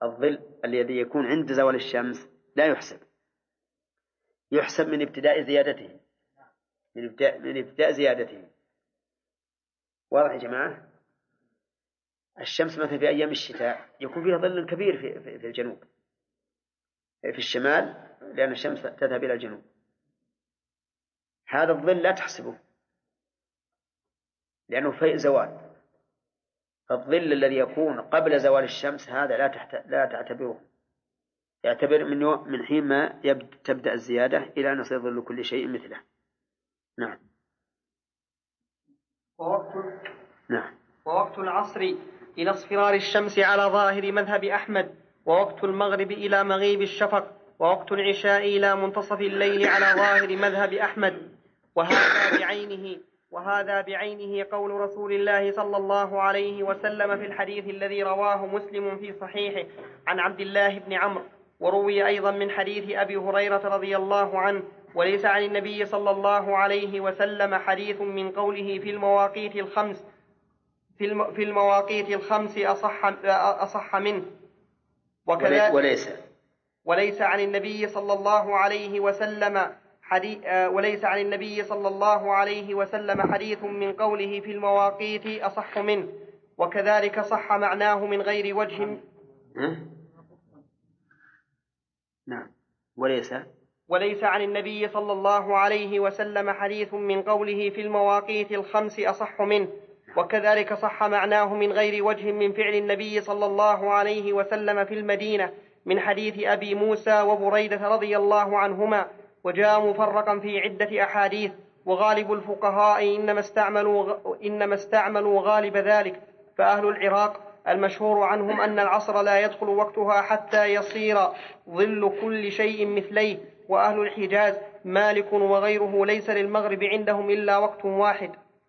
الظل الذي يكون عند زوال الشمس لا يحسب من ابتداء زيادته، من ابتداء زيادته. واضح يا جماعة؟ الشمس مثلا في أيام الشتاء يكون فيها ظل كبير في الجنوب، في الشمال، لأن الشمس تذهب إلى الجنوب. هذا الظل لا تحسبه لأنه في زوال. فالظل الذي يكون قبل زوال الشمس هذا لا تعتبره، يعتبر من حين ما تبدأ الزيادة إلى أن يصير ظل كل شيء مثله. نعم. ووقت العصر إلى اصفرار الشمس على ظاهر مذهب أحمد، ووقت المغرب إلى مغيب الشفق، ووقت العشاء إلى منتصف الليل على ظاهر مذهب أحمد. وهذا بعينه قول رسول الله صلى الله عليه وسلم في الحديث الذي رواه مسلم في صحيحه عن عبد الله بن عمرو، وروي أيضا من حديث أبي هريرة رضي الله عنه. وليس عن النبي صلى الله عليه وسلم حديث من قوله في المواقيت الخمس أصح منه. وليس عن النبي صلى الله عليه وسلم حديث من قوله في المواقيت أصح منه، وكذلك صح معناه من غير وجه. نعم. وليس عن النبي صلى الله عليه وسلم حديث من قوله في المواقيت الخمس أصح منه، وكذلك صح معناه من غير وجه من فعل النبي صلى الله عليه وسلم في المدينة من حديث أبي موسى وبريدة رضي الله عنهما، وجاء مفرقا في عدة أحاديث. وغالب الفقهاء إنما استعملوا غالب ذلك. فأهل العراق المشهور عنهم أن العصر لا يدخل وقتها حتى يصير ظل كل شيء مثليه. وأهل الحجاز مالك وغيره ليس للمغرب عندهم إلا وقت واحد.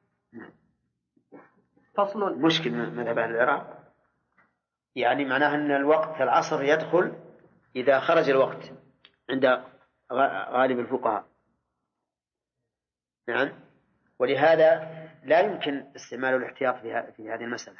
فصل. مشكل مذهب أهل العراق يعني معناه أن الوقت العصر يدخل إذا خرج الوقت عند غالب الفقهاء. نعم. ولهذا لا يمكن استعمال الاحتياط في هذه المسألة.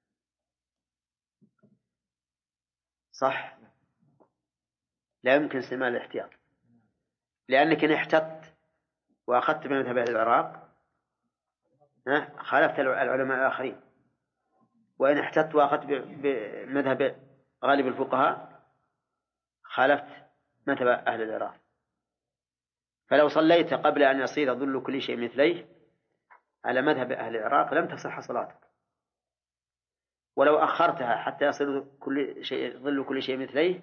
صح، لا يمكن استعمال الاحتياط، لأنك إن احتطت وأخذت بمذهب أهل العراق خالفت العلماء الآخرين، وإن احتطت وأخذت بمذهب غالب الفقهاء خالفت مذهب أهل العراق. فلو صليت قبل أن يصير ظل كل شيء مثليه على مذهب أهل العراق لم تصح صلاتك، ولو أخرتها حتى يصير ظل كل شيء مثليه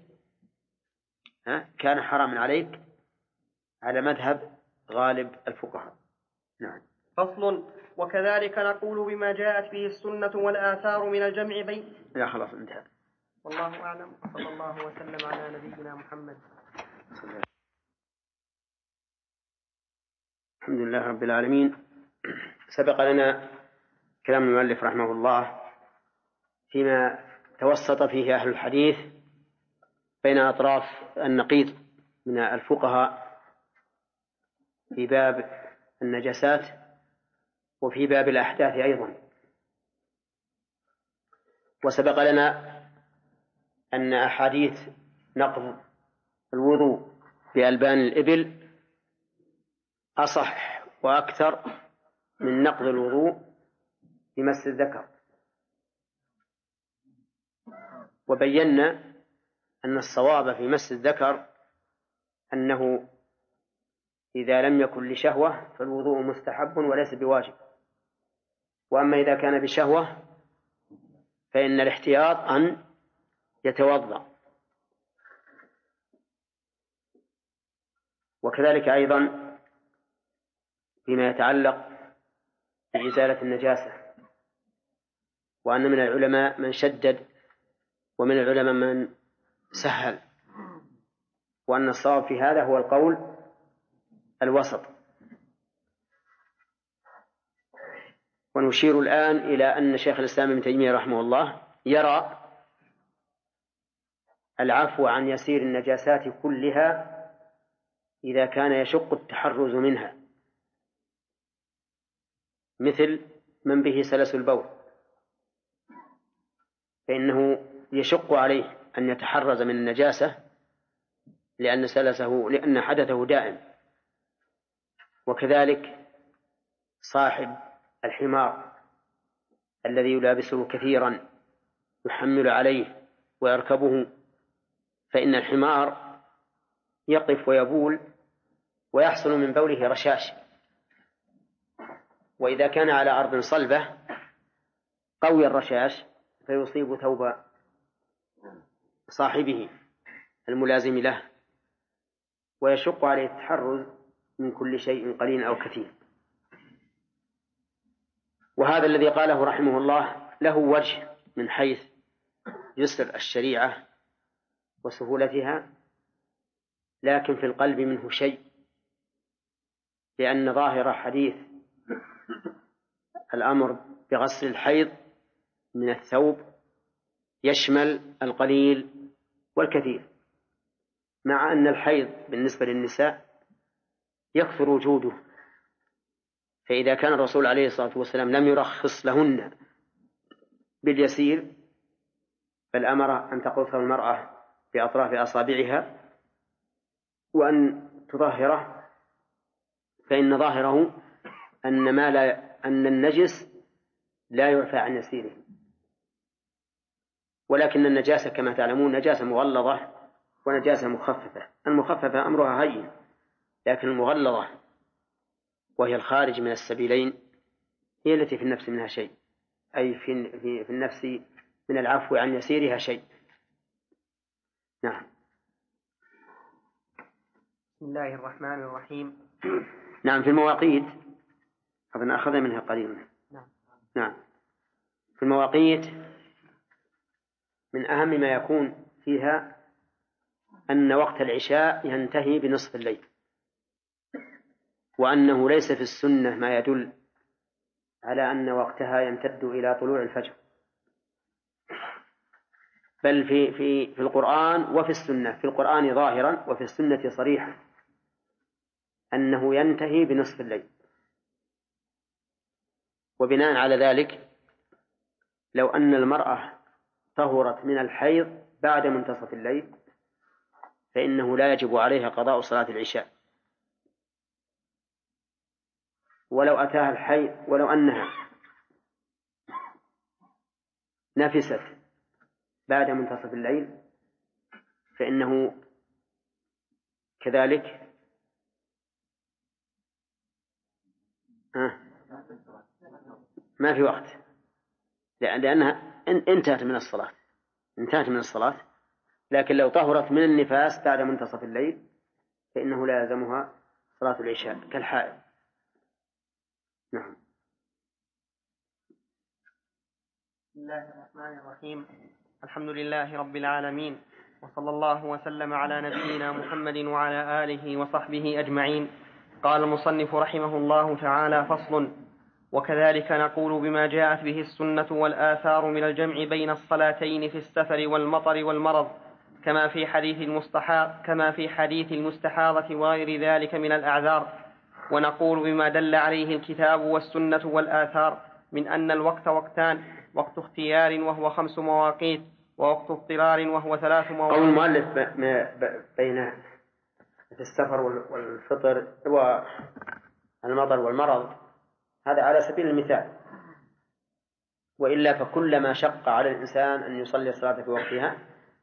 كان حراما عليك على مذهب غالب الفقهاء. نعم. فصل. وكذلك نقول بما جاءت به السنة والآثار من الجمع بين. لا خلاص انتهى. والله أعلم، وصلى الله وسلم على نبينا محمد. الحمد لله رب العالمين. سبق لنا كلام المؤلف رحمه الله فيما توسط فيه أهل الحديث بين أطراف النقيض من الفقهاء في باب النجاسات وفي باب الأحداث أيضا. وسبق لنا أن أحاديث نقض الوضوء بألبان الإبل أصح وأكثر من نقض الوضوء بمس الذكر. وبينا أن الصواب في مس الذكر أنه إذا لم يكن لشهوة فالوضوء مستحب وليس بواجب، وأما إذا كان بشهوة فإن الاحتياط أن يتوضأ. وكذلك أيضا فيما يتعلق بإزالة النجاسة، وأن من العلماء من شدد ومن العلماء من سهل، وأن الصواب في هذا هو القول الوسط. ونشير الآن إلى أن شيخ الإسلام ابن تيمية رحمه الله يرى العفو عن يسير النجاسات كلها إذا كان يشق التحرز منها، مثل من به سلس البول فإنه يشق عليه أن يتحرز من النجاسة لأن حدثه دائم. وكذلك صاحب الحمار الذي يلابسه كثيرا يحمل عليه ويركبه، فإن الحمار يقف ويبول ويحصل من بوله رشاش، وإذا كان على أرض صلبة قوي الرشاش فيصيب ثوب صاحبه الملازم له، ويشق عليه التحرز من كل شيء قليل أو كثير. وهذا الذي قاله رحمه الله له وجه من حيث يسر الشريعة وسهولتها، لكن في القلب منه شيء، لأن ظاهر حديث الأمر بغسل الحيض من الثوب يشمل القليل والكثير، مع أن الحيض بالنسبة للنساء يكثر وجوده، فإذا كان الرسول عليه الصلاة والسلام لم يرخص لهن باليسير بل أمر أن تقص المرأة بأطراف أصابعها وأن تظهره، فإن ظاهره أن النجس لا يعفى عن يسيره. ولكن النجاسة كما تعلمون نجاسة مغلظة ونجاسة مخففة. المخففة أمرها هين، لكن المغلظة وهي الخارج من السبيلين هي التي في النفس منها شيء، أي في النفس من العفو عن يسيرها شيء. نعم. بسم الله الرحمن الرحيم. نعم. في المواقيت أظن أخذ منها قليلا. نعم. في المواقيت من أهم ما يكون فيها أن وقت العشاء ينتهي بنصف الليل، وأنه ليس في السنة ما يدل على أن وقتها يمتد إلى طلوع الفجر، بل في القرآن وفي السنة، في القرآن ظاهرا وفي السنة صريحا أنه ينتهي بنصف الليل. وبناء على ذلك لو أن المرأة طهرت من الحيض بعد منتصف الليل فإنه لا يجب عليها قضاء صلاة العشاء، ولو أتاها الحيض ولو أنها نفست بعد منتصف الليل فإنه كذلك ما في وقت، لأنها انتهت من الصلاة. لكن لو طهرت من النفاس بعد منتصف الليل فإنه لا يلزمها صلاة العشاء كالحائض. نعم. بسم الله الرحمن الرحيم. الحمد لله رب العالمين، وصلى الله وسلم على نبينا محمد وعلى آله وصحبه أجمعين. قال المصنف رحمه الله تعالى: فصل. وكذلك نقول بما جاءت به السنة والآثار من الجمع بين الصلاتين في السفر والمطر والمرض، كما في حديث المستحاضة وغير ذلك من الأعذار. ونقول بما دل عليه الكتاب والسنة والآثار من أن الوقت وقتان: وقت اختيار وهو 5 مواقيت، ووقت اضطرار وهو 3 مواقيت. قول المؤلف بين السفر والفطر والمطر والمرض هذا على سبيل المثال، وإلا فكلما شق على الإنسان أن يصلي الصلاة في وقتها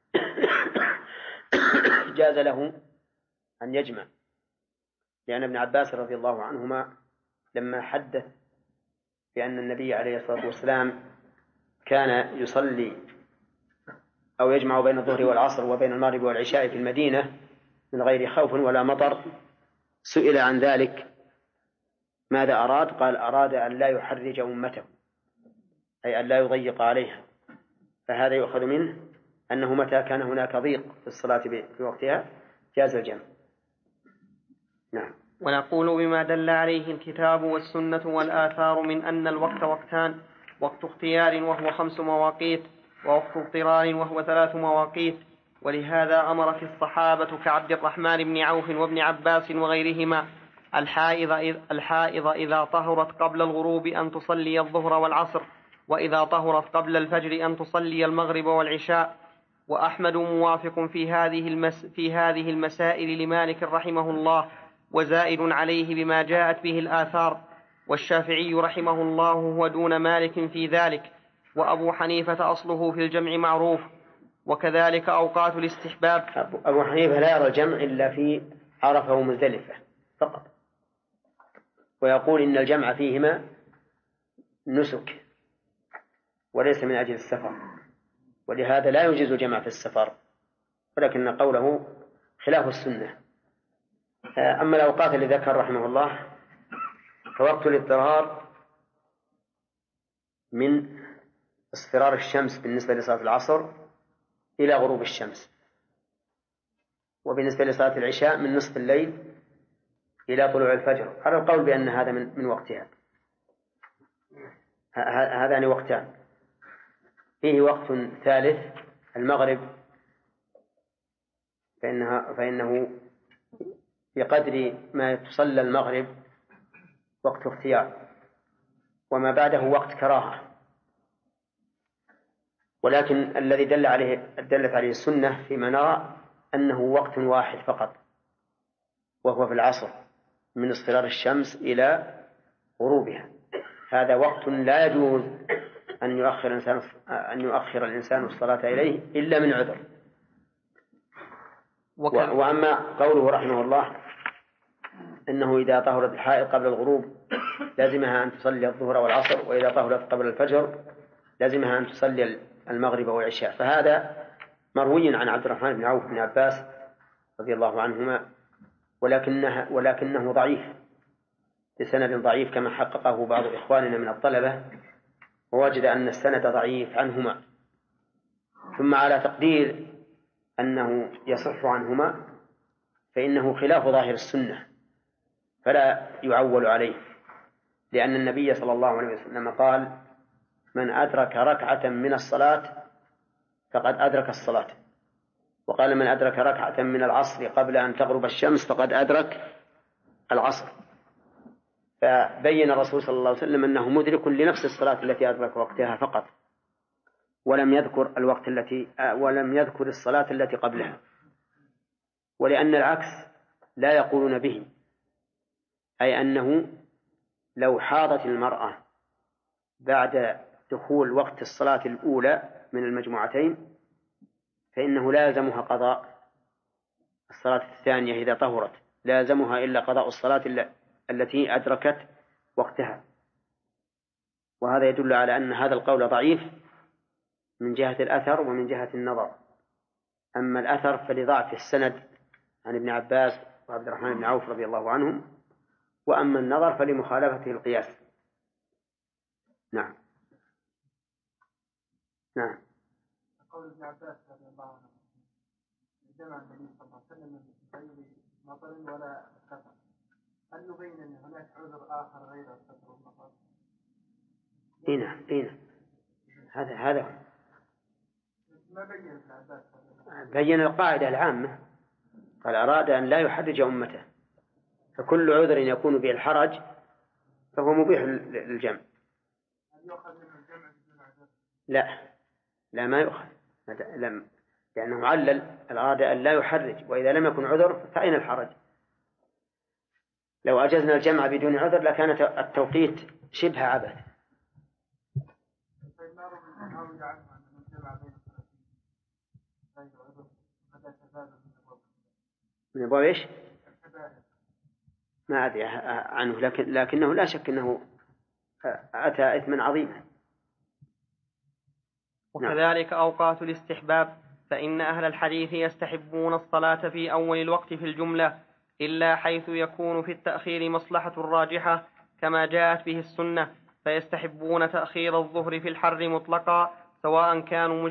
جاز له أن يجمع، لأن ابن عباس رضي الله عنهما لما حدث بأن النبي عليه الصلاة والسلام كان يصلي أو يجمع بين الظهر والعصر وبين المغرب والعشاء في المدينة من غير خوف ولا مطر، سئل عن ذلك ماذا أراد؟ قال: أراد أن لا يحرج أمته، أي أن لا يضيق عليها. فهذا يؤخذ منه أنه متى كان هناك ضيق في الصلاة في وقتها جاز الجمع. نعم. ونقول بما دل عليه الكتاب والسنة والآثار من أن الوقت وقتان: وقت اختيار وهو 5 مواقيت، ووقت اضطرار وهو 3 مواقيت. ولهذا أمر في الصحابة كعبد الرحمن بن عوف وابن عباس وغيرهما الحائض إذا طهرت قبل الغروب أن تصلي الظهر والعصر، وإذا طهرت قبل الفجر أن تصلي المغرب والعشاء. وأحمد موافق في هذه المسائل لمالك رحمه الله، وزائد عليه بما جاءت به الآثار. والشافعي رحمه الله هو دون مالك في ذلك. وأبو حنيفة أصله في الجمع معروف. وكذلك أوقات الاستحباب. أبو حنيفة لا يرى الجمع إلا في عرفة ومزدلفة فقط، ويقول إن الجمع فيهما نسك وليس من أجل السفر، ولهذا لا يجوز الجمع في السفر، ولكن قوله خلاف السنة. أما الأوقات اللي ذكر رحمه الله فوقت الاضطرار من اصفرار الشمس بالنسبة لصلاة العصر إلى غروب الشمس، وبالنسبة لصلاة العشاء من نصف الليل إلى طلوع الفجر، على القول بأن هذا من وقتها. هذان وقتان. فيه وقت ثالث المغرب، فإنه بقدر ما تصلى المغرب وقت اختيار، وما بعده وقت كراهة. ولكن الذي دلت عليه السنة فيما نرى أنه وقت واحد فقط، وهو في العصر من اصفرار الشمس إلى غروبها. هذا وقت لا يجوز أن يؤخر الإنسان الصلاة إليه إلا من عذر. وأما قوله رحمه الله إنه إذا طهرت الحائض قبل الغروب لازمها أن تصلي الظهر والعصر، وإذا طهرت قبل الفجر لازمها أن تصلي المغرب والعشاء، فهذا مروي عن عبد الرحمن بن عوف بن عباس رضي الله عنهما، ولكنه ضعيف بسند ضعيف كما حققه بعض إخواننا من الطلبة، ووجد أن السند ضعيف عنهما. ثم على تقدير أنه يصح عنهما فإنه خلاف ظاهر السنة، فلا يعول عليه، لأن النبي صلى الله عليه وسلم قال: من أدرك ركعة من الصلاة فقد أدرك الصلاة، وقال: من أدرك ركعة من العصر قبل أن تغرب الشمس فقد أدرك العصر. فبين الرسول صلى الله عليه وسلم أنه مدرك لنفس الصلاة التي أدرك وقتها فقط، ولم يذكر الصلاة التي قبلها. ولأن العكس لا يقولون به، أي أنه لو حاضت المرأة بعد دخول وقت الصلاة الأولى من المجموعتين فإنه لا يلزمها قضاء الصلاة الثانية إذا طهرت، لا يلزمها إلا قضاء الصلاة التي أدركت وقتها. وهذا يدل على أن هذا القول ضعيف من جهة الأثر ومن جهة النظر. أما الأثر فلضعف السند عن ابن عباس وعبد الرحمن بن عوف رضي الله عنهم، وأما النظر فلمخالفته القياس. نعم. قول ابن عباس رضي الله عنه: جمع النبي صلى الله عليه وسلم غير مطر ولا سفر، هل نبين أن هناك عذر آخر غير السفر والمطر؟ هنا هذا ما بين ابن عباس، بين القاعدة العامة، قال: أراد أن لا يحرج أمته، فكل عذر يكون به الحرج فهو مبيح للجمع. هل يؤخذ من الجمع بدون عذر؟ لا ما يؤخذ، لأنه علل أراد أن لا يحرج، وإذا لم يكن عذر فأين الحرج؟ لو أجزنا الجمع بدون عذر لكان التوقيت شبه عبث. من أبواب إيش؟ ما أدري عنه، لكنه لا شك أنه أتى إثما عظيما. وكذلك أوقات الاستحباب، فإن أهل الحديث يستحبون الصلاة في أول الوقت في الجملة، إلا حيث يكون في التأخير مصلحة راجحة كما جاءت به السنة، فيستحبون تأخير الظهر في الحر مطلقا سواء كانوا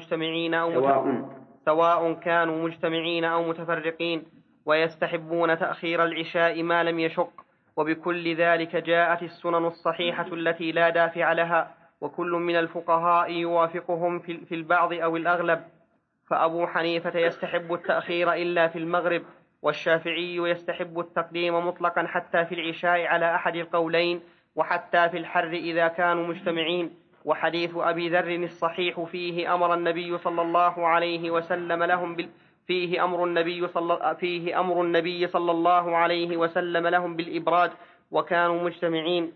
مجتمعين أو متفرقين، ويستحبون تأخير العشاء ما لم يشق، وبكل ذلك جاءت السنن الصحيحة التي لا دافع لها، وكل من الفقهاء يوافقهم في البعض أو الأغلب. فأبو حنيفة يستحب التأخير إلا في المغرب، والشافعي يستحب التقديم مطلقا حتى في العشاء على أحد القولين، وحتى في الحر إذا كانوا مجتمعين، وحديث أبي ذر الصحيح فيه أمر النبي صلى الله عليه وسلم فيه أمر النبي صلى الله عليه وسلم لهم بالإبراد وكانوا مجتمعين.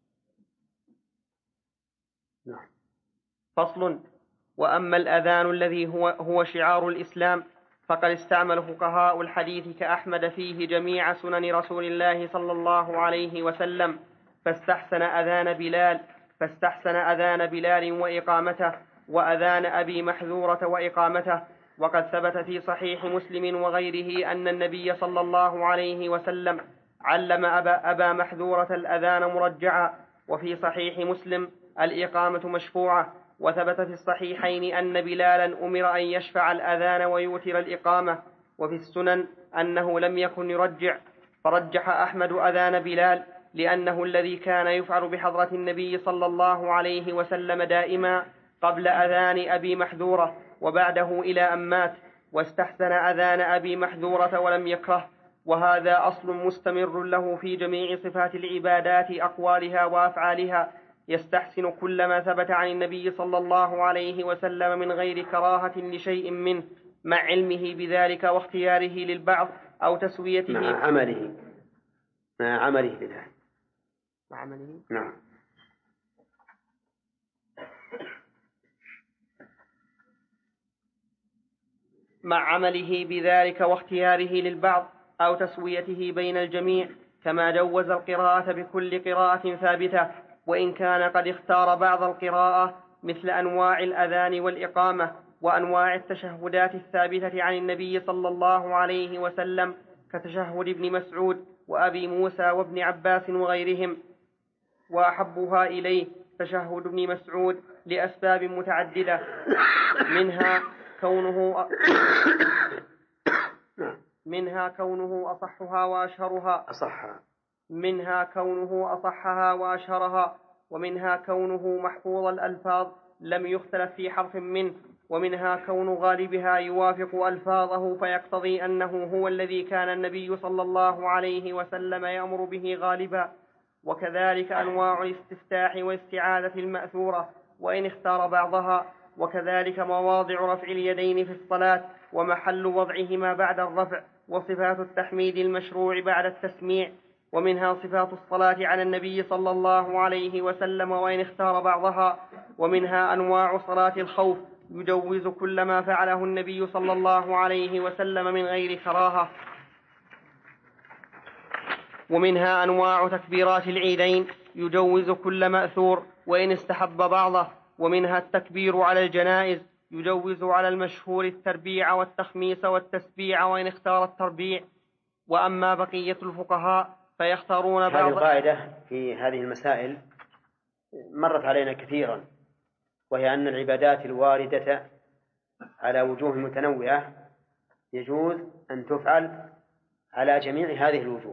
فصل. وأما الأذان الذي هو شعار الإسلام فقد استعمل فقهاء الحديث كأحمد فيه جميع سنن رسول الله صلى الله عليه وسلم، فاستحسن أذان بلال وإقامته، وأذان أبي محذورة وإقامته. وقد ثبت في صحيح مسلم وغيره أن النبي صلى الله عليه وسلم علم أبا محذورة الأذان مرجعا، وفي صحيح مسلم الإقامة مشفوعة. وثبت في الصحيحين أن بلالا أمر أن يشفع الأذان ويوتر الإقامة، وفي السنن أنه لم يكن يرجع، فرجح أحمد أذان بلال لأنه الذي كان يفعل بحضرة النبي صلى الله عليه وسلم دائما قبل أذان أبي محذورة وبعده إلى أن مات، واستحسن أذان أبي محذورة ولم يكره. وهذا أصل مستمر له في جميع صفات العبادات أقوالها وأفعالها، يستحسن كل ما ثبت عن النبي صلى الله عليه وسلم من غير كراهة لشيء منه، مع علمه بذلك واختياره للبعض أو تسويته مع عمله بذلك. مع عمله. نعم. مع عمله بذلك واختياره للبعض أو تسويته بين الجميع، كما جوز القراءة بكل قراءة ثابتة، وإن كان قد اختار بعض القراءة مثل أنواع الأذان والإقامة وأنواع التشهدات الثابتة عن النبي صلى الله عليه وسلم كتشهد ابن مسعود وأبي موسى وابن عباس وغيرهم. وأحبها إليه تشهد ابن مسعود لأسباب متعددة، منها كونه أصحها وأشهرها، ومنها كونه محفوظ الألفاظ لم يختلف في حرف منه، ومنها كون غالبها يوافق ألفاظه فيقتضي أنه هو الذي كان النبي صلى الله عليه وسلم يأمر به غالبا. وكذلك أنواع الاستفتاح والاستعاذة المأثورة وإن اختار بعضها، وكذلك مواضع رفع اليدين في الصلاة ومحل وضعهما بعد الرفع، وصفات التحميد المشروع بعد التسميع. ومنها صفات الصلاة على النبي صلى الله عليه وسلم وإن اختار بعضها. ومنها أنواع صلاة الخوف يجوز كل ما فعله النبي صلى الله عليه وسلم من غير كراهة. ومنها أنواع تكبيرات العيدين يجوز كل مأثور وإن استحب بعضه. ومنها التكبير على الجنائز يجوز على المشهور التربيع والتخميس والتسبيع وإن اختار التربيع. وأما بقية الفقهاء فيختارون بعض. هذه القاعدة في هذه المسائل مرت علينا كثيرا، وهي أن العبادات الواردة على وجوه متنوعة يجوز أن تفعل على جميع هذه الوجوه،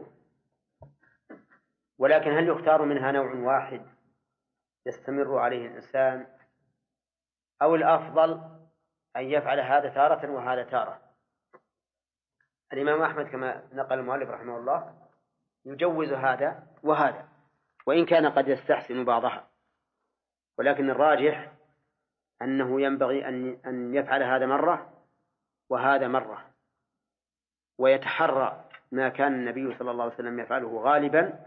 ولكن هل يختار منها نوع واحد يستمر عليه الإنسان، أو الأفضل أن يفعل هذا تارة وهذا تارة؟ الإمام أحمد كما نقل المؤلف رحمه الله يجوز هذا وهذا، وإن كان قد يستحسن بعضها، ولكن الراجح أنه ينبغي أن يفعل هذا مرة وهذا مرة، ويتحرى ما كان النبي صلى الله عليه وسلم يفعله غالبا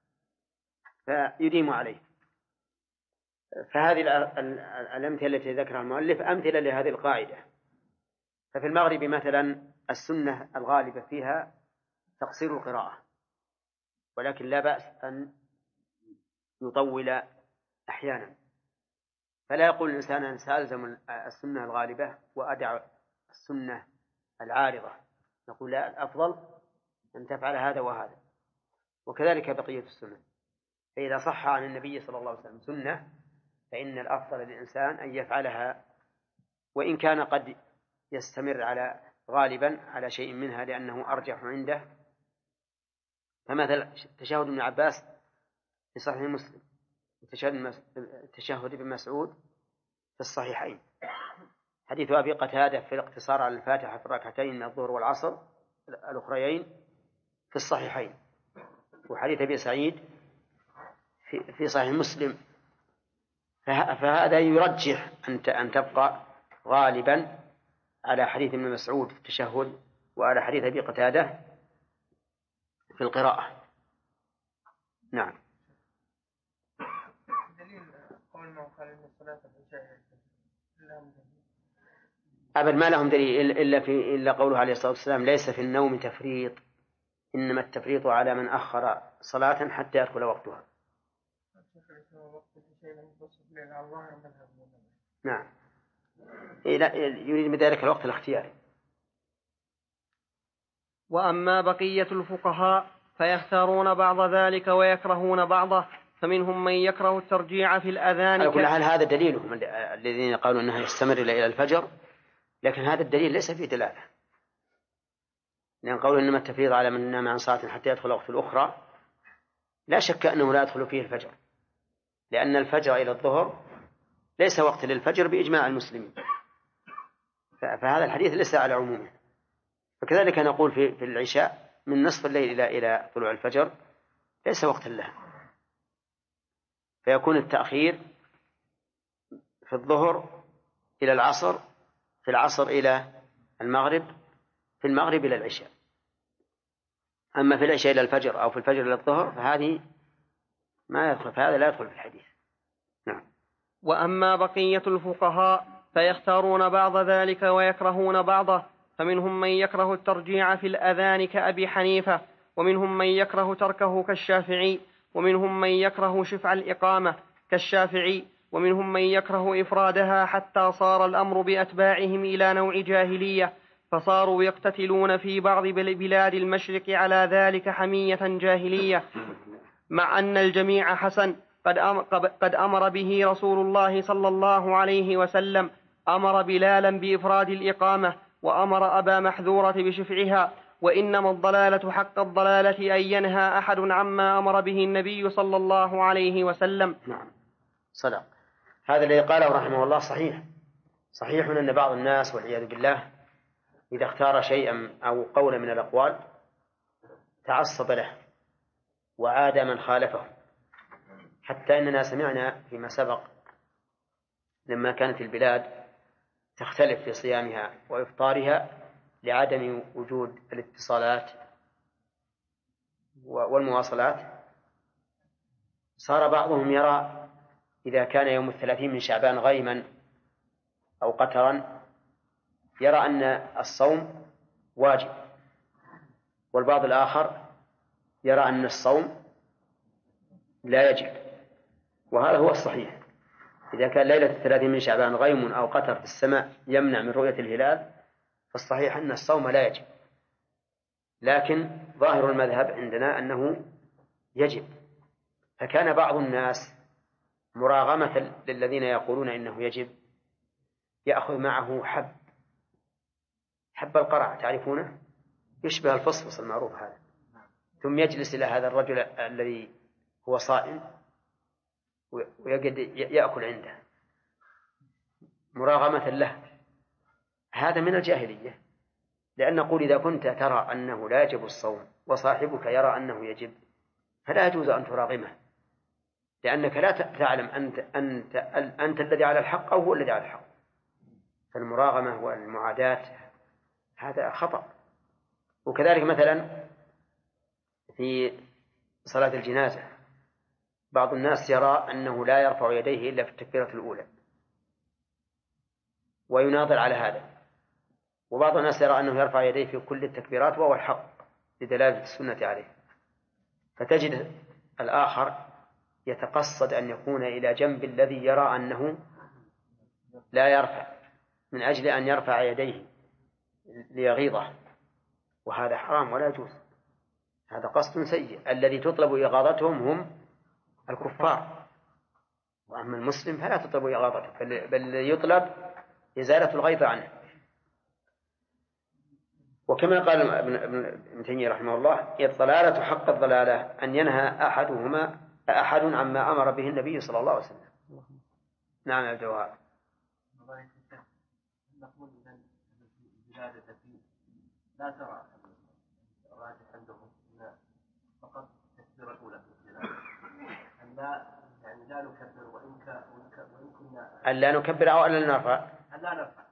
فيديم عليه. فهذه الأمثلة التي ذكرها المؤلف أمثلة لهذه القاعدة. ففي المغرب مثلا السنة الغالبة فيها تقصير القراءة، ولكن لا بأس أن يطول أحيانا، فلا يقول الإنسان أن سألزم السنة الغالبة وأدع السنة العارضة، نقول لا، الأفضل أن تفعل هذا وهذا. وكذلك بقية السنة، فإذا صح عن النبي صلى الله عليه وسلم سنة فإن الأفضل للإنسان أن يفعلها، وإن كان قد يستمر على غالبا على شيء منها لأنه أرجح عنده. فمثل تشهد ابن عباس في صحيح مسلم، تشهد ابن مسعود في الصحيحين، حديث أبي قتادة في الاقتصار على الفاتحة في الركعتين من الظهر والعصر الأخريين في الصحيحين، وحديث أبي سعيد في صحيح مسلم فهذا يرجح أن تبقى غالبا على حديث ابن مسعود في التشهد وعلى حديث أبي قتادة في القراءة. نعم. دليل قول ما قال إن الصلاة العشاء أبد ما لهم دليل إلا قوله عليه الصلاة والسلام ليس في النوم تفريط، إنما التفريط على من أخر صلاة حتى يدخل وقتها. نعم، يريد بذلك الوقت الاختياري. وأما بقية الفقهاء فيختارون بعض ذلك ويكرهون بعضه، فمنهم من يكره الترجيع في الأذان. على كل حال هذا دليلهم الذين قالوا أنها يستمر إلى الفجر، لكن هذا الدليل ليس فيه دلالة، لأن قولوا إنما التفريط على من نام عن صلاة حتى يدخل وقت الأخرى لا شك أنه لا يدخل فيه الفجر، لأن الفجر إلى الظهر ليس وقت للفجر بإجماع المسلمين، فهذا الحديث ليس على عمومه. فكذلك نقول في العشاء من نصف الليل إلى طلوع الفجر ليس وقت له، فيكون التأخير في الظهر إلى العصر، في العصر إلى المغرب، في المغرب إلى العشاء. أما في العشاء إلى الفجر أو في الفجر إلى الظهر فهذه ما يدخل، فهذا لا يدخل في الحديث. نعم. وأما بقية الفقهاء فيختارون بعض ذلك ويكرهون بعضه، فمنهم من يكره الترجيع في الأذان كأبي حنيفة، ومنهم من يكره تركه كالشافعي، ومنهم من يكره شفع الإقامة كالشافعي، ومنهم من يكره إفرادها، حتى صار الأمر بأتباعهم إلى نوع جاهلية، فصاروا يقتتلون في بعض بلاد المشرق على ذلك حمية جاهلية، مع أن الجميع حسن. قد أمر به رسول الله صلى الله عليه وسلم، أمر بلالا بإفراد الإقامة، وأمر أبا محذورة بشفعها. وإنما الضلالة حق الضلالة أن ينهى أحد عما أمر به النبي صلى الله عليه وسلم. نعم صدق. هذا الذي قاله رحمه الله صحيح أن بعض الناس والعياذ بالله إذا اختار شيئا أو قولا من الأقوال تعصب له وعاد من خالفه، حتى أننا سمعنا فيما سبق لما كانت البلاد تختلف في صيامها وإفطارها لعدم وجود الاتصالات والمواصلات، صار بعضهم يرى إذا كان يوم 30 من شعبان غيما أو قترا يرى أن الصوم واجب، والبعض الآخر يرى أن الصوم لا يجب. وهذا هو الصحيح، إذا كان ليلة 30 من شعبان غيم أو قتر في السماء يمنع من رؤية الهلال فالصحيح أن الصوم لا يجب، لكن ظاهر المذهب عندنا أنه يجب. فكان بعض الناس مراغمة للذين يقولون إنه يجب يأخذ معه حب القرع، تعرفونه، يشبه الفصفص المعروف هذا، ثم يجلس إلى هذا الرجل الذي هو صائم ويقعد يأكل عنده مراغمة له. هذا من الجاهلية، لأن نقول إذا كنت ترى أنه لا يجب الصوم وصاحبك يرى أنه يجب فلا يجوز أن تراغمه، لأنك لا تعلم أنت الذي على الحق أو هو الذي على الحق. فالمراغمة والمعاداة هذا خطأ. وكذلك مثلا في صلاة الجنازة بعض الناس يرى أنه لا يرفع يديه إلا في التكبيرة الأولى ويناظر على هذا، وبعض الناس يرى أنه يرفع يديه في كل التكبيرات وهو الحق لدلالة السنة عليه. فتجد الآخر يتقصد أن يكون إلى جنب الذي يرى أنه لا يرفع من أجل أن يرفع يديه ليغيظه، وهذا حرام ولا يجوز، هذا قصد سيء. الذي تطلب إغاظتهم هم الكفار، وأما المسلم فلا تطلب إغاظته، بل يطلب إزالة الغيظ عنه. وكما قال ابن تيمية رحمه الله الضلالة حق الضلالة أن ينهى أحد عما أمر به النبي صلى الله عليه وسلم. نعم يا جواب. نقول إذا الزيادة لا ترى الراجح عندهم فقط التكبيرة الأولى في الزيادة، لا يعني لا نكبر وإن ألا نكبر أو ألا نرفع؟ ألا نرفع.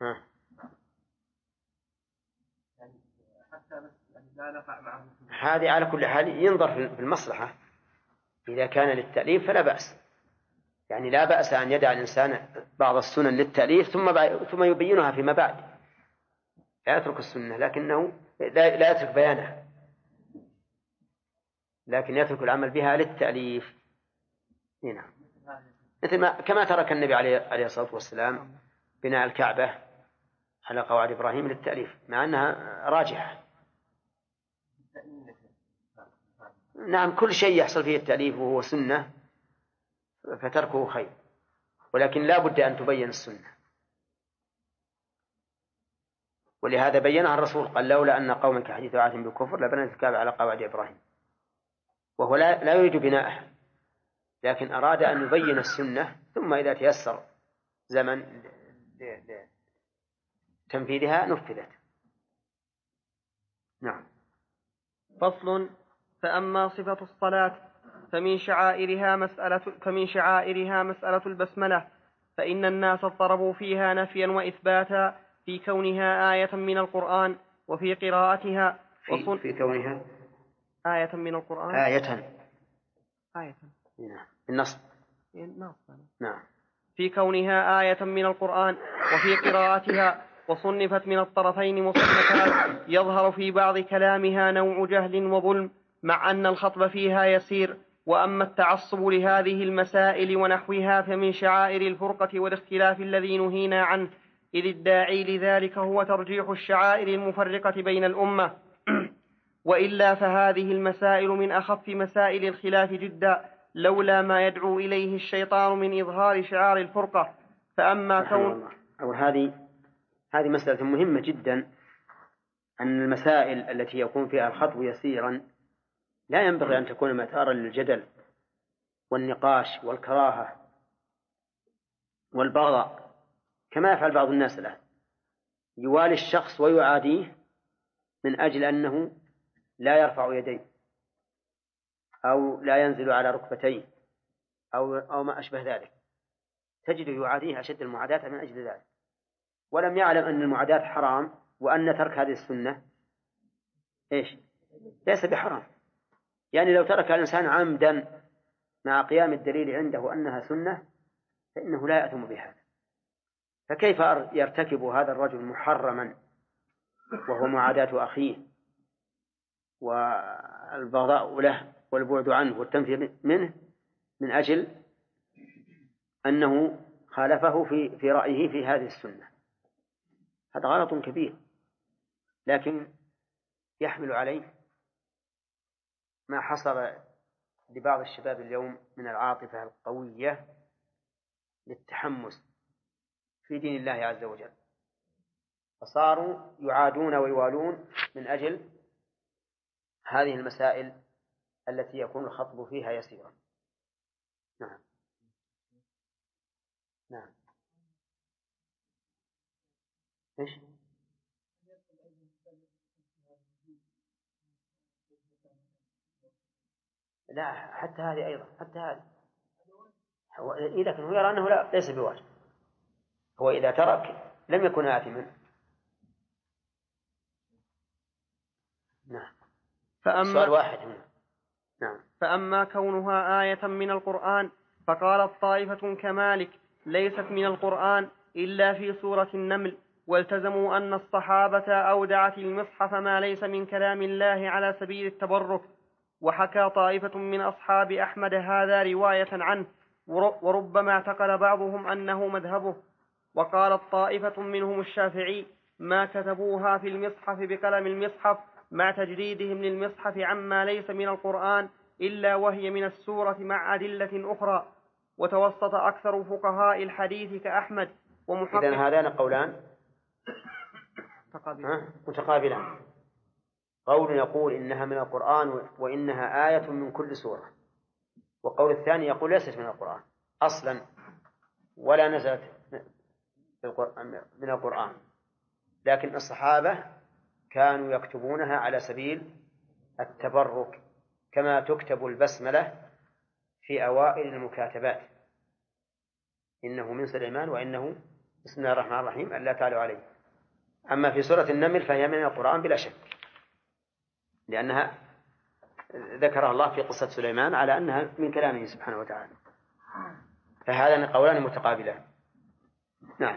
يعني حتى يعني لا نرفع معه. هذه على كل حال ينظر في المصلحة. إذا كان للتأليف فلا بأس، يعني لا بأس أن يدع الإنسان بعض السنن للتأليف ثم يبينها فيما بعد، لا يترك السنة لكنه لا يترك بيانها، لكن يترك العمل بها للتأليف. هنا مثل كما ترك النبي عليه الصلاة والسلام بناء الكعبة على قواعد إبراهيم للتأليف مع أنها راجحة. نعم، كل شيء يحصل فيه التأليف وهو سنة فتركه خير، ولكن لا بد أن تبين السنة، ولهذا بينها الرسول قال لولا أن قومك حديث عهد بالكفر لبنيت الكعبة على قواعد إبراهيم، وهو لا يريد بناءها، لكن أراد أن يبين السنة ثم إذا تيسر زمن تنفيذها نفذت. نعم. فصل. فأما صفة الصلاة فمن شعائرها مسألة البسملة، فإن الناس اضطربوا فيها نفيا وإثباتا في كونها آية من القرآن وفي قراءتها في كونها آية من القرآن آية النص. نعم. في كونها آية من القرآن وفي قراءتها، وصنفت من الطرفين مصنفات يظهر في بعض كلامها نوع جهل وظلم، مع أن الخطب فيها يسير. وأما التعصب لهذه المسائل ونحوها فمن شعائر الفرقة والاختلاف الذي نهينا عنه، إذ الداعي لذلك هو ترجيح الشعائر المفرقة بين الأمة. وإلا فهذه المسائل من أخف مسائل الخلاف جدا، لولا ما يدعو إليه الشيطان من إظهار شعار الفرقة. فأما كون هذه مسألة مهمة جدا، أن المسائل التي يكون فيها الخطب يسيرا لا ينبغي أن تكون مثارا للجدل والنقاش والكراهة والبغضاء، كما يفعل بعض الناس الآن، يوالي الشخص ويعاديه من أجل أنه لا يرفع يديه أو لا ينزل على ركبتيه أو ما أشبه ذلك، تجده يعاديه أشد المعاداة من أجل ذلك، ولم يعلم أن المعاداة حرام، وأن ترك هذه السنة ليس بحرام. يعني لو ترك الإنسان عمدا مع قيام الدليل عنده أنها سنة فإنه لا يأثم بهذا، فكيف يرتكب هذا الرجل محرما وهو معاداة أخيه والبغضاء له والبعد عنه والتنفير منه من أجل أنه خالفه في رأيه في هذه السنة؟ هذا غلط كبير، لكن يحمل عليه ما حصل لبعض الشباب اليوم من العاطفة القوية للتحمس في دين الله عز وجل، فصاروا يعادون ويوالون من أجل هذه المسائل التي يكون الخطب فيها يسيرا. نعم. إيش؟ لا، حتى هذه أيضا، حتى هذه لكن هو يرى أنه ليس بواجب، هو إذا ترك لم يكن آثما. نعم. سؤال واحد هنا. نعم. فأما كونها آية من القرآن فقالت طائفة كمالك ليست من القرآن إلا في سورة النمل، والتزموا أن الصحابة أودعت المصحف ما ليس من كلام الله على سبيل التبرك. وحكى طائفة من أصحاب أحمد هذا رواية عنه، وربما اعتقد بعضهم أنه مذهبه. وقالت طائفة منهم الشافعي ما كتبوها في المصحف بقلم المصحف مع تجريدهم للمصحف عما ليس من القرآن إلا وهي من السورة مع أدلة أخرى. وتوسط أكثر فقهاء الحديث كأحمد ومحقق. إذن هذان قولان متقابلان، قول يقول إنها من القرآن وإنها آية من كل سورة، وقول الثاني يقول ليست من القرآن أصلا ولا نزلت من القرآن، لكن الصحابة كانوا يكتبونها على سبيل التبرك كما تكتب البسملة في أوائل المكاتبات، إنه من سليمان وإنه بسم الله الرحمن الرحيم ألا تعلوا عليه. أما في سورة النمل فهي من القرآن بلا شك، لأنها ذكرها الله في قصة سليمان على أنها من كلامه سبحانه وتعالى، فهذان قولان متقابلان. نعم.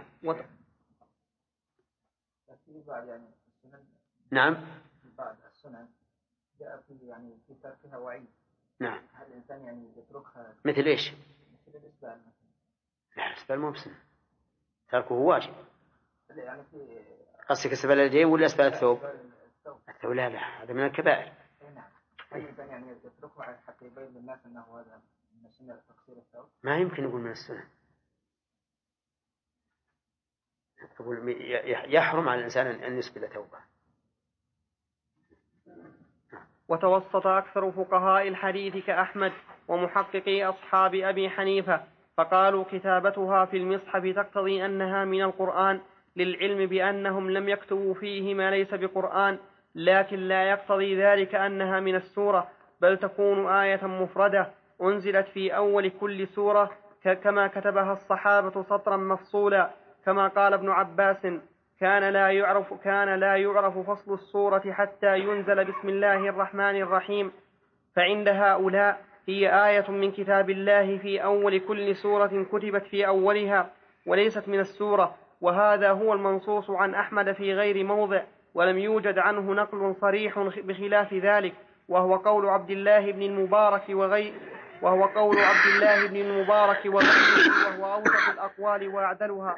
نعم. بعض السنن جاء في يعني في تركها وعيد. نعم. هل الإنسان يعني يتركها مثل إيش؟ مثل الإسبال. لا، الإسبال مو بسنة، تركه واجب. يعني في قصدك إسبال الجيب ولا إسبال الثوب؟ الثوب لا، هذا من الكبائر. نعم. هل الإنسان يعني يتركه حتى يبين للناس أنه هذا من سنة تقصير الثوب؟ ما يمكن يقول من السنة. يحرم على الإنسان أن يسبل ثوبه. وتوسط أكثر فقهاء الحديث كأحمد ومحققي أصحاب أبي حنيفة، فقالوا كتابتها في المصحف تقتضي أنها من القرآن، للعلم بأنهم لم يكتبوا فيه ما ليس بقرآن، لكن لا يقتضي ذلك أنها من السورة، بل تكون آية مفردة أنزلت في أول كل سورة، كما كتبها الصحابة سطرا مفصولا، كما قال ابن عباس: كان لا يعرف فصل السورة حتى ينزل بسم الله الرحمن الرحيم. فعند هؤلاء هي آية من كتاب الله في أول كل سورة كتبت في أولها، وليست من السورة، وهذا هو المنصوص عن أحمد في غير موضع، ولم يوجد عنه نقل صريح بخلاف ذلك، وهو قول عبد الله بن المبارك وغيره، وهو أوثق الأقوال وأعدلها.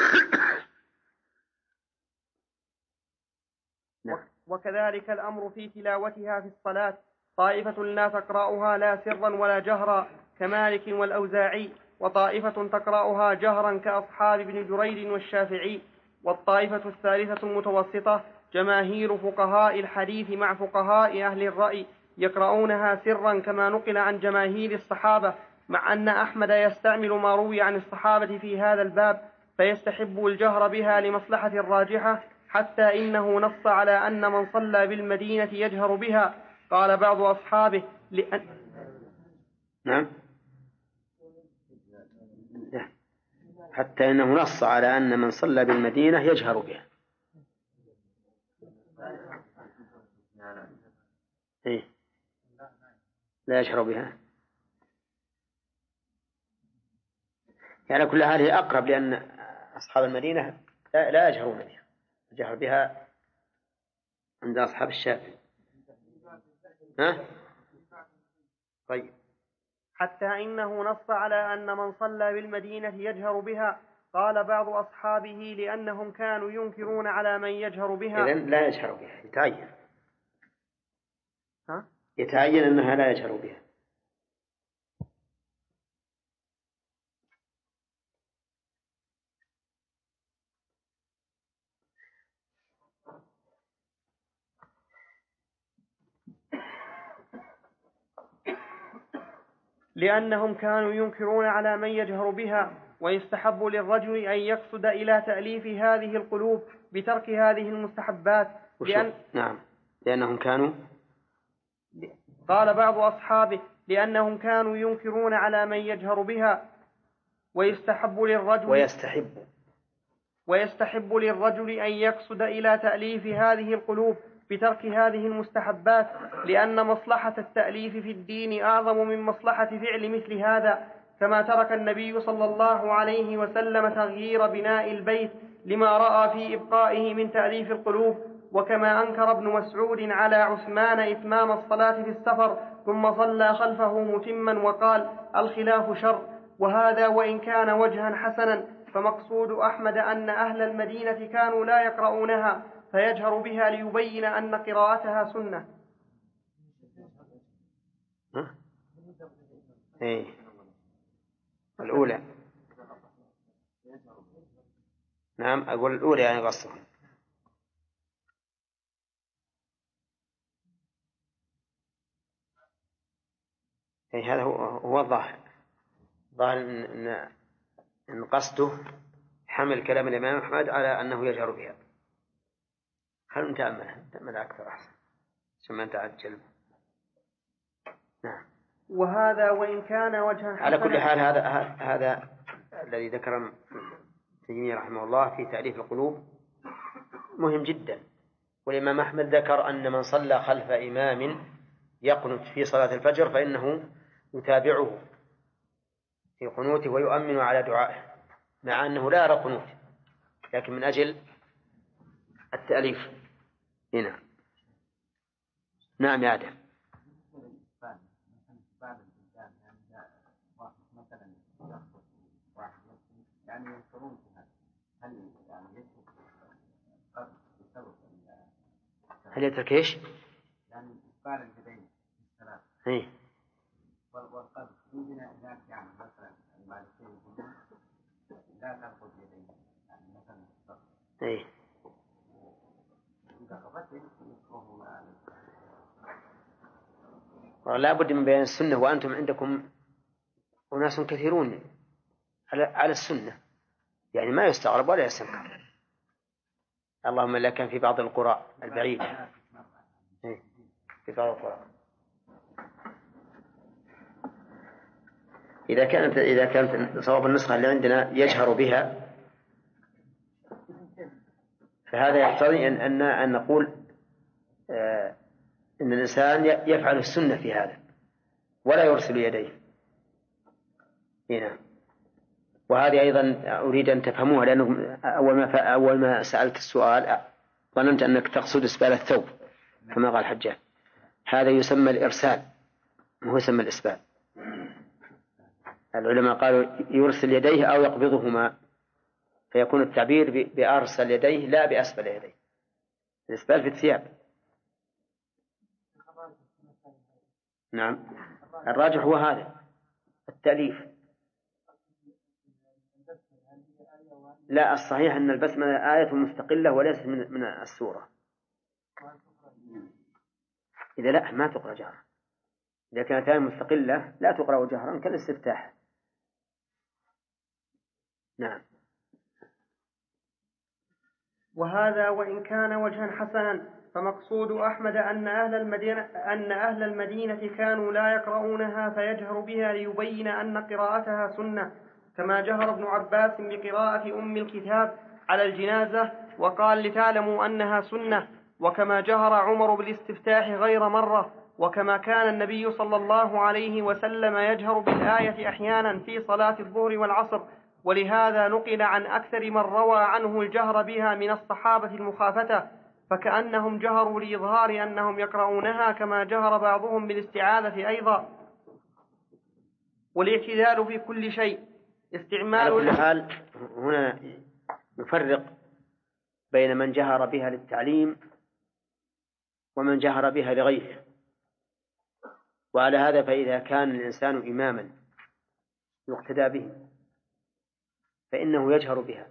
وكذلك الأمر في تلاوتها في الصلاة، طائفة لا تقرأها لا سرا ولا جهرا كمالك والأوزاعي، وطائفة تقرأها جهرا كأصحاب ابن جرير والشافعي، والطائفة الثالثة المتوسطة جماهير فقهاء الحديث مع فقهاء أهل الرأي يقرؤونها سرا كما نقل عن جماهير الصحابة، مع أن أحمد يستعمل ما روي عن الصحابة في هذا الباب، فيستحب الجهر بها لمصلحة راجحة، حتى إنه نص على أن من صلى بالمدينة يجهر بها. قال بعض أصحابه نعم، حتى إنه نص على أن من صلى بالمدينة يجهر بها. إيه؟ لا يجهر بها، يعني كل هذه أقرب، لأن أصحاب المدينة لا يجهرون بها، الجهر بها عند أصحاب الشافعي. طيب. حتى إنه نص على أن من صلى بالمدينة يجهر بها. قال بعض أصحابه لأنهم كانوا ينكرون على من يجهر بها. إذن لا يجهر بها، يتعين أنها لا يجهر بها. لأنهم كانوا ينكرون على من يجهر بها، ويستحب للرجل أن يقصد إلى تأليف هذه القلوب بترك هذه المستحبات. نعم، لأنهم كانوا. قال بعض أصحابه لأنهم كانوا ينكرون على من يجهر بها، ويستحب للرجل أن يقصد إلى تأليف هذه القلوب بترك هذه المستحبات، لأن مصلحة التأليف في الدين أعظم من مصلحة فعل مثل هذا، كما ترك النبي صلى الله عليه وسلم تغيير بناء البيت لما رأى في إبقائه من تأليف القلوب، وكما أنكر ابن مسعود على عثمان إتمام الصلاة في السفر ثم صلى خلفه متما وقال: الخلاف شر. وهذا وإن كان وجها حسنا، فمقصود أحمد أن أهل المدينة كانوا لا يقرؤونها فيجهر بها ليبين أن قراءتها سنة. الأولى. نعم، أقول الأولى يعني قصة. هذا هو الظاهر إن قصده حمل كلام الإمام أحمد على أنه يجهر بها. خلنا نتأمل أكثر أحسن ثم نتعجل. نعم. وهذا وإن كان وجها حسنا. على كل حال هذا الذي ذكر تيمية رحمه الله في تأليف القلوب مهم جدا. والإمام أحمد ذكر أن من صلى خلف إمام يقنت في صلاة الفجر فإنه يتابعه في قنوته ويؤمن على دعائه، مع أنه لا يرى قنوت، لكن من أجل التأليف. هنا نعم يا آدم. هل يترك ايش؟ يعني إسبال اليدين في الصلاة. إيه. والقلب عندنا هناك يعني مثلا المالكية يقولون لا تنقض يدين، يعني مثلا الصلاة. إيه. إذا قضت يكره لا بد من بيان السنة، وأنتم عندكم أناس كثيرون على السنة، يعني ما يستغرب ولا يستنكر، اللهم لا كان في بعض القرى البعيدة. في بعض القرى إذا كانت صواب النسخة اللي عندنا يجهر بها، فهذا يقتضي أن نقول إن الإنسان يفعل السنة في هذا ولا يرسل يديه هنا. وهذه أيضا أريد أن تفهموها، لأنه أول ما سألت السؤال ظننت أنك تقصد إسبال الثوب كما قال الحجاج. هذا يسمى الإرسال، وهو يسمى الإسبال. العلماء قالوا يرسل يديه أو يقبضهما، فيكون التعبير بأرسل يديه لا بأسبل يديه. الإسبال في الثياب. نعم الراجح هو هذا التأليف. لا، الصحيح أن البسملة آية مستقلة وليست من السورة. إذا لا ما تقرأ جهرا، إذا كانت آية مستقلة لا تقرأ جهرا كالاستفتاح. نعم. وهذا وإن كان وجها حسنا، فمقصود أحمد أن أهل المدينة كانوا لا يقرؤونها فيجهر بها ليبين أن قراءتها سنة، كما جهر ابن عباس بقراءة أم الكتاب على الجنازة وقال لتعلموا أنها سنة، وكما جهر عمر بالاستفتاح غير مرة، وكما كان النبي صلى الله عليه وسلم يجهر بالآية أحيانا في صلاة الظهر والعصر. ولهذا نقل عن أكثر من روى عنه الجهر بها من الصحابة المخافتة، فكأنهم جهروا لإظهار أنهم يقرؤونها، كما جهر بعضهم بالاستعاذة أيضا. والاعتدال في كل شيء استعمال. على كل حال هنا نفرق بين من جهر بها للتعليم ومن جهر بها لغيره. وعلى هذا فإذا كان الإنسان إماما يقتدى به فإنه يجهر بها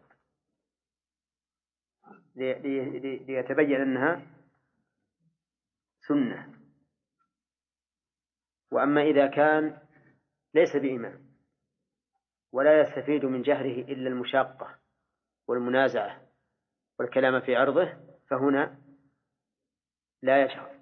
ليتبين أنها سنة. وأما إذا كان ليس بإمام ولا يستفيد من جهره إلا المشاقة والمنازعة والكلام في عرضه فهنا لا يجهر.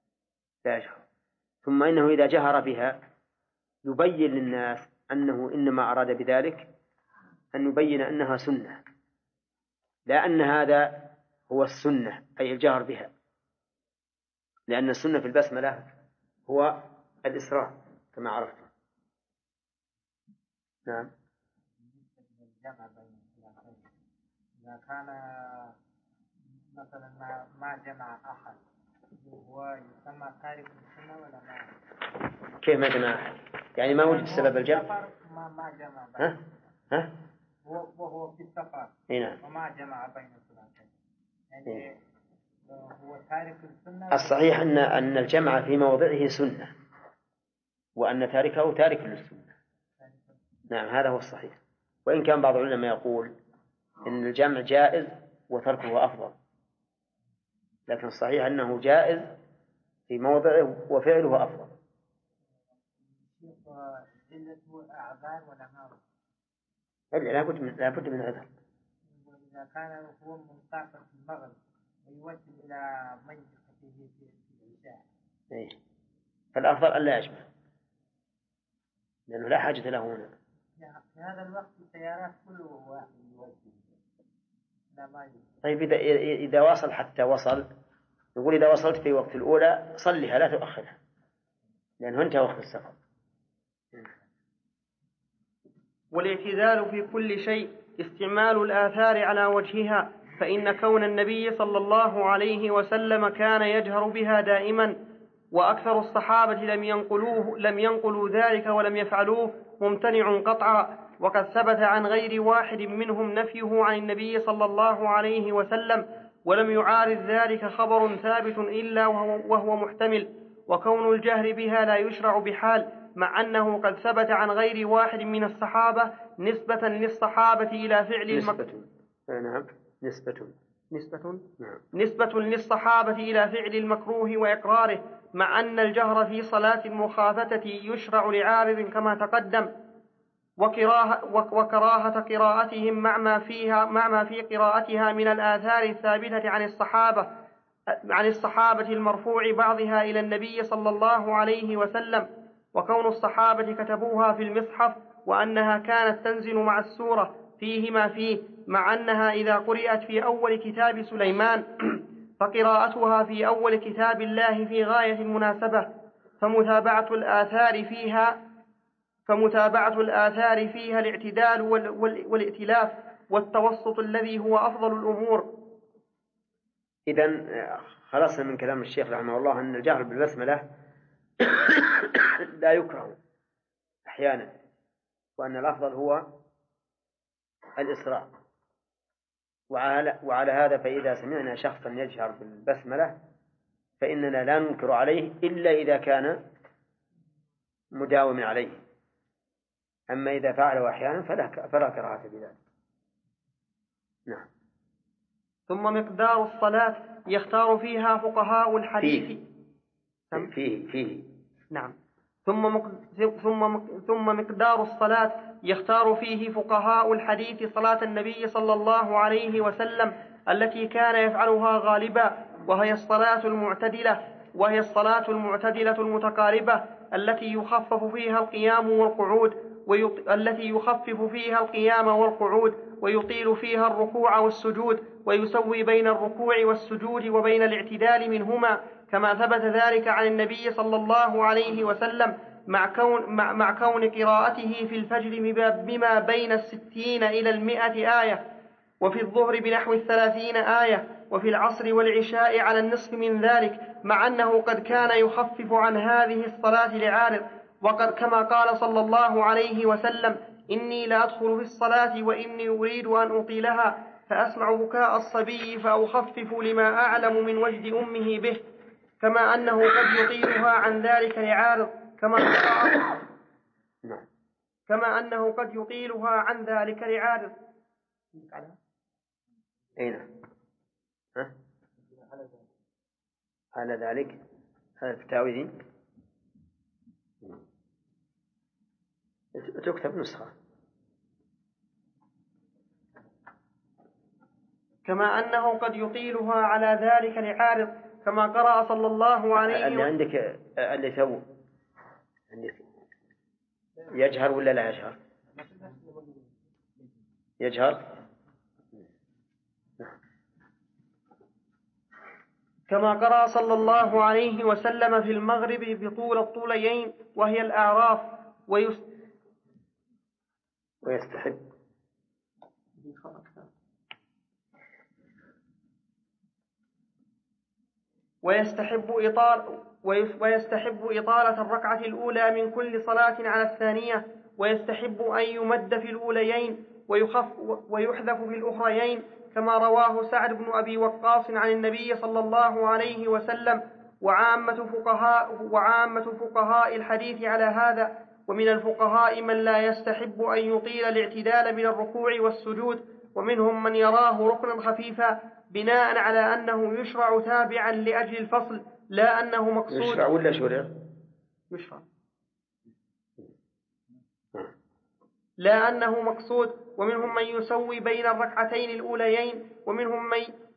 ثم إنه إذا جهر بها يبين للناس أنه إنما أراد بذلك أن يبين أنها سنة، لا أن هذا هو السنة أي الجهر بها، لأن السنة في البسملة هو الإسراء كما عرفت. نعم. إذا كان مثلا ما جمع أحد هو يسمى تارك السنة ولا ما؟ كيف ما جمع أحد؟ يعني ما وجد سبب الجمع. ما جمع. ها؟ وهو في السفر. نعم. وما جمع بين الصلاتين. يعني هو تارك السنة. الصحيح أن الجمع في موضعه سنة، وأن تاركه تارك للسنة. نعم هذا هو الصحيح. وإن كان بعض العلماء يقول إن الجمع جائز وتركه أفضل، لكن الصحيح أنه جائز في موضعه وفعله أفضل. جلته أعذار ولا ما؟ لا بد من عذر. إذا كان هو منطقة في المغرب ويوصل إلى منطقة في العشاء. فالأفضل أن لا يجمع، لأنه لا حاجة له هنا. في هذا الوقت الخيارات كله واحد يوجه. لا ما يوجه. طيب إذا وصل حتى وصل، يقول إذا وصلت في وقت الأولى صلها لا تؤخرها لأنه انتهى وقت السفر. والاعتدال في كل شيء استعمال الآثار على وجهها، فإن كون النبي صلى الله عليه وسلم كان يجهر بها دائما، وأكثر الصحابة لم ينقلوا ذلك ولم يفعلوه ممتنع قطعا، وقد ثبت عن غير واحد منهم نفيه عن النبي صلى الله عليه وسلم، ولم يعارض ذلك خبر ثابت إلا وهو محتمل. وكون الجهر بها لا يشرع بحال، مع أنه قد ثبت عن غير واحد من الصحابة نسبة للصحابة إلى فعل نسبة للصحابة إلى فعل المكروه وإقراره، مع أن الجهر في صلاة المخافتة يشرع لعارض كما تقدم، وكراهة قراءتهم مع ما في قراءتها من الآثار الثابتة عن الصحابة المرفوع بعضها إلى النبي صلى الله عليه وسلم، وكون الصحابة كتبوها في المصحف، وأنها كانت تنزل مع السورة فيه ما فيه، مع أنها إذا قرأت في أول كتاب سليمان فقراءتها في أول كتاب الله في غاية المناسبة، فمتابعة الآثار فيها الاعتدال والائتلاف والتوسط الذي هو أفضل الأمور. إذن خلصنا من كلام الشيخ رحمه الله أن الجهر بالبسملة لا يكره أحيانا، وأن الأفضل هو الإسراء. وعلى هذا فإذا سمعنا شخصا يجهر بالبسملة فإننا لا ننكر عليه إلا إذا كان مداوما عليه، أما إذا فعله أحيانا فلا كراهة بذلك. نعم. ثم مقدار الصلاة يختار فيها فقهاء الحديث فيه. نعم. ثم مقدار الصلاة يختار فيه فقهاء الحديث صلاة النبي صلى الله عليه وسلم التي كان يفعلها غالبا، وهي الصلاة المعتدلة المتقاربة التي يخفف فيها القيام والقعود ويطيل فيها الركوع والسجود، ويسوي بين الركوع والسجود وبين الاعتدال منهما، كما ثبت ذلك عن النبي صلى الله عليه وسلم، مع كون قراءته في الفجر بما بين 60 إلى 100 آية، وفي الظهر بنحو 30 آية، وفي العصر والعشاء على النصف من ذلك، مع أنه قد كان يخفف عن هذه الصلاة لعارض، كما قال صلى الله عليه وسلم: إني لأدخل في الصلاة وإني أريد أن أطيلها فأسمع بكاء الصبي فأخفف لما أعلم من وجد أمه به، كما أنه قد يطيلها عن ذلك لعارض، كما أنه قد يطيلها عن ذلك لعارض. أين؟ على ذلك هذا الفتاوي تكتب نسخة. كما أنه قد يطيلها على ذلك لعارض، كما قرأ صلى الله عليه وسلم. اللي عندك اللي تو عندك يجهر ولا لا يجهر؟ يجهر. كما قرأ صلى الله عليه وسلم في المغرب بطول الطوليين وهي الأعراف، ويستحب إطالة الركعة الأولى من كل صلاة على الثانية، ويستحب أن يمد في الأوليين ويحذف في الأخريين، كما رواه سعد بن أبي وقاص عن النبي صلى الله عليه وسلم. وعامة فقهاء الحديث على هذا، ومن الفقهاء من لا يستحب أن يطيل الاعتدال من الركوع والسجود، ومنهم من يراه ركنا خفيفا، بناء على أنه يشرع تابعا لأجل الفصل، لا أنه مقصود. يشرع ولا شرع؟ يشرع، لا أنه مقصود. ومنهم من يسوي بين الركعتين الأوليين، ومنهم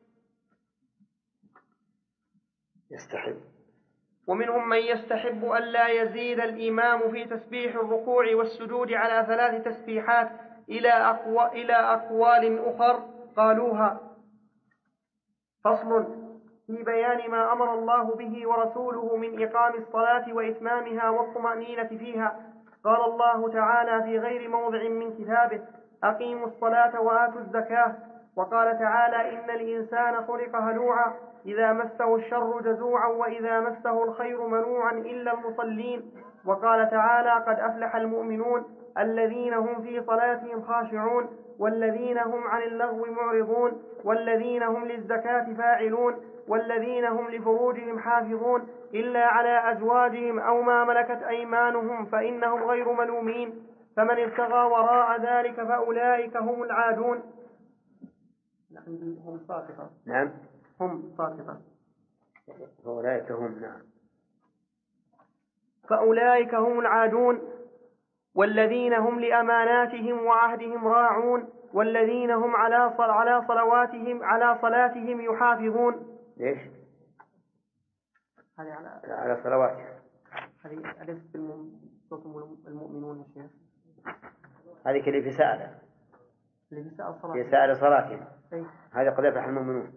من يستحب أن لا يزيد الإمام في تسبيح الركوع والسجود على 3 تسبيحات، إلى أقوال أخر قالوها. فصل في بيان ما أمر الله به ورسوله من إقام الصلاة وإتمامها والطمأنينة فيها. قال الله تعالى في غير موضع من كتابه: أقيموا الصلاة وآتوا الزكاة. وقال تعالى: إن الإنسان خلق هلوعا إذا مسه الشر جزوعا وإذا مسه الخير منوعا إلا المصلين. وقال تعالى: قد أفلح المؤمنون الذين هم في صلاتهم خاشعون والذين هم عن اللغو معرضون والذين هم للزكاة فاعلون والذين هم لفروجهم حافظون إلا على أزواجهم أو ما ملكت أيمانهم فإنهم غير ملومين. فمن ابتغى وراء ذلك فأولئك هم العادون. هم ساقطة. نعم هم ساقطة. فأولئك هم نعم فأولئك هم العادون والذين هم لأماناتهم وعهدهم راعون والذين هم على صلاتهم يحافظون. ليش؟ هذه على صلواتهم. هذه أليس المؤمنون يا شيخ؟ هذه كلي في سائلة. في سائلة صلاتهم. هذا قد يفلح المؤمنون.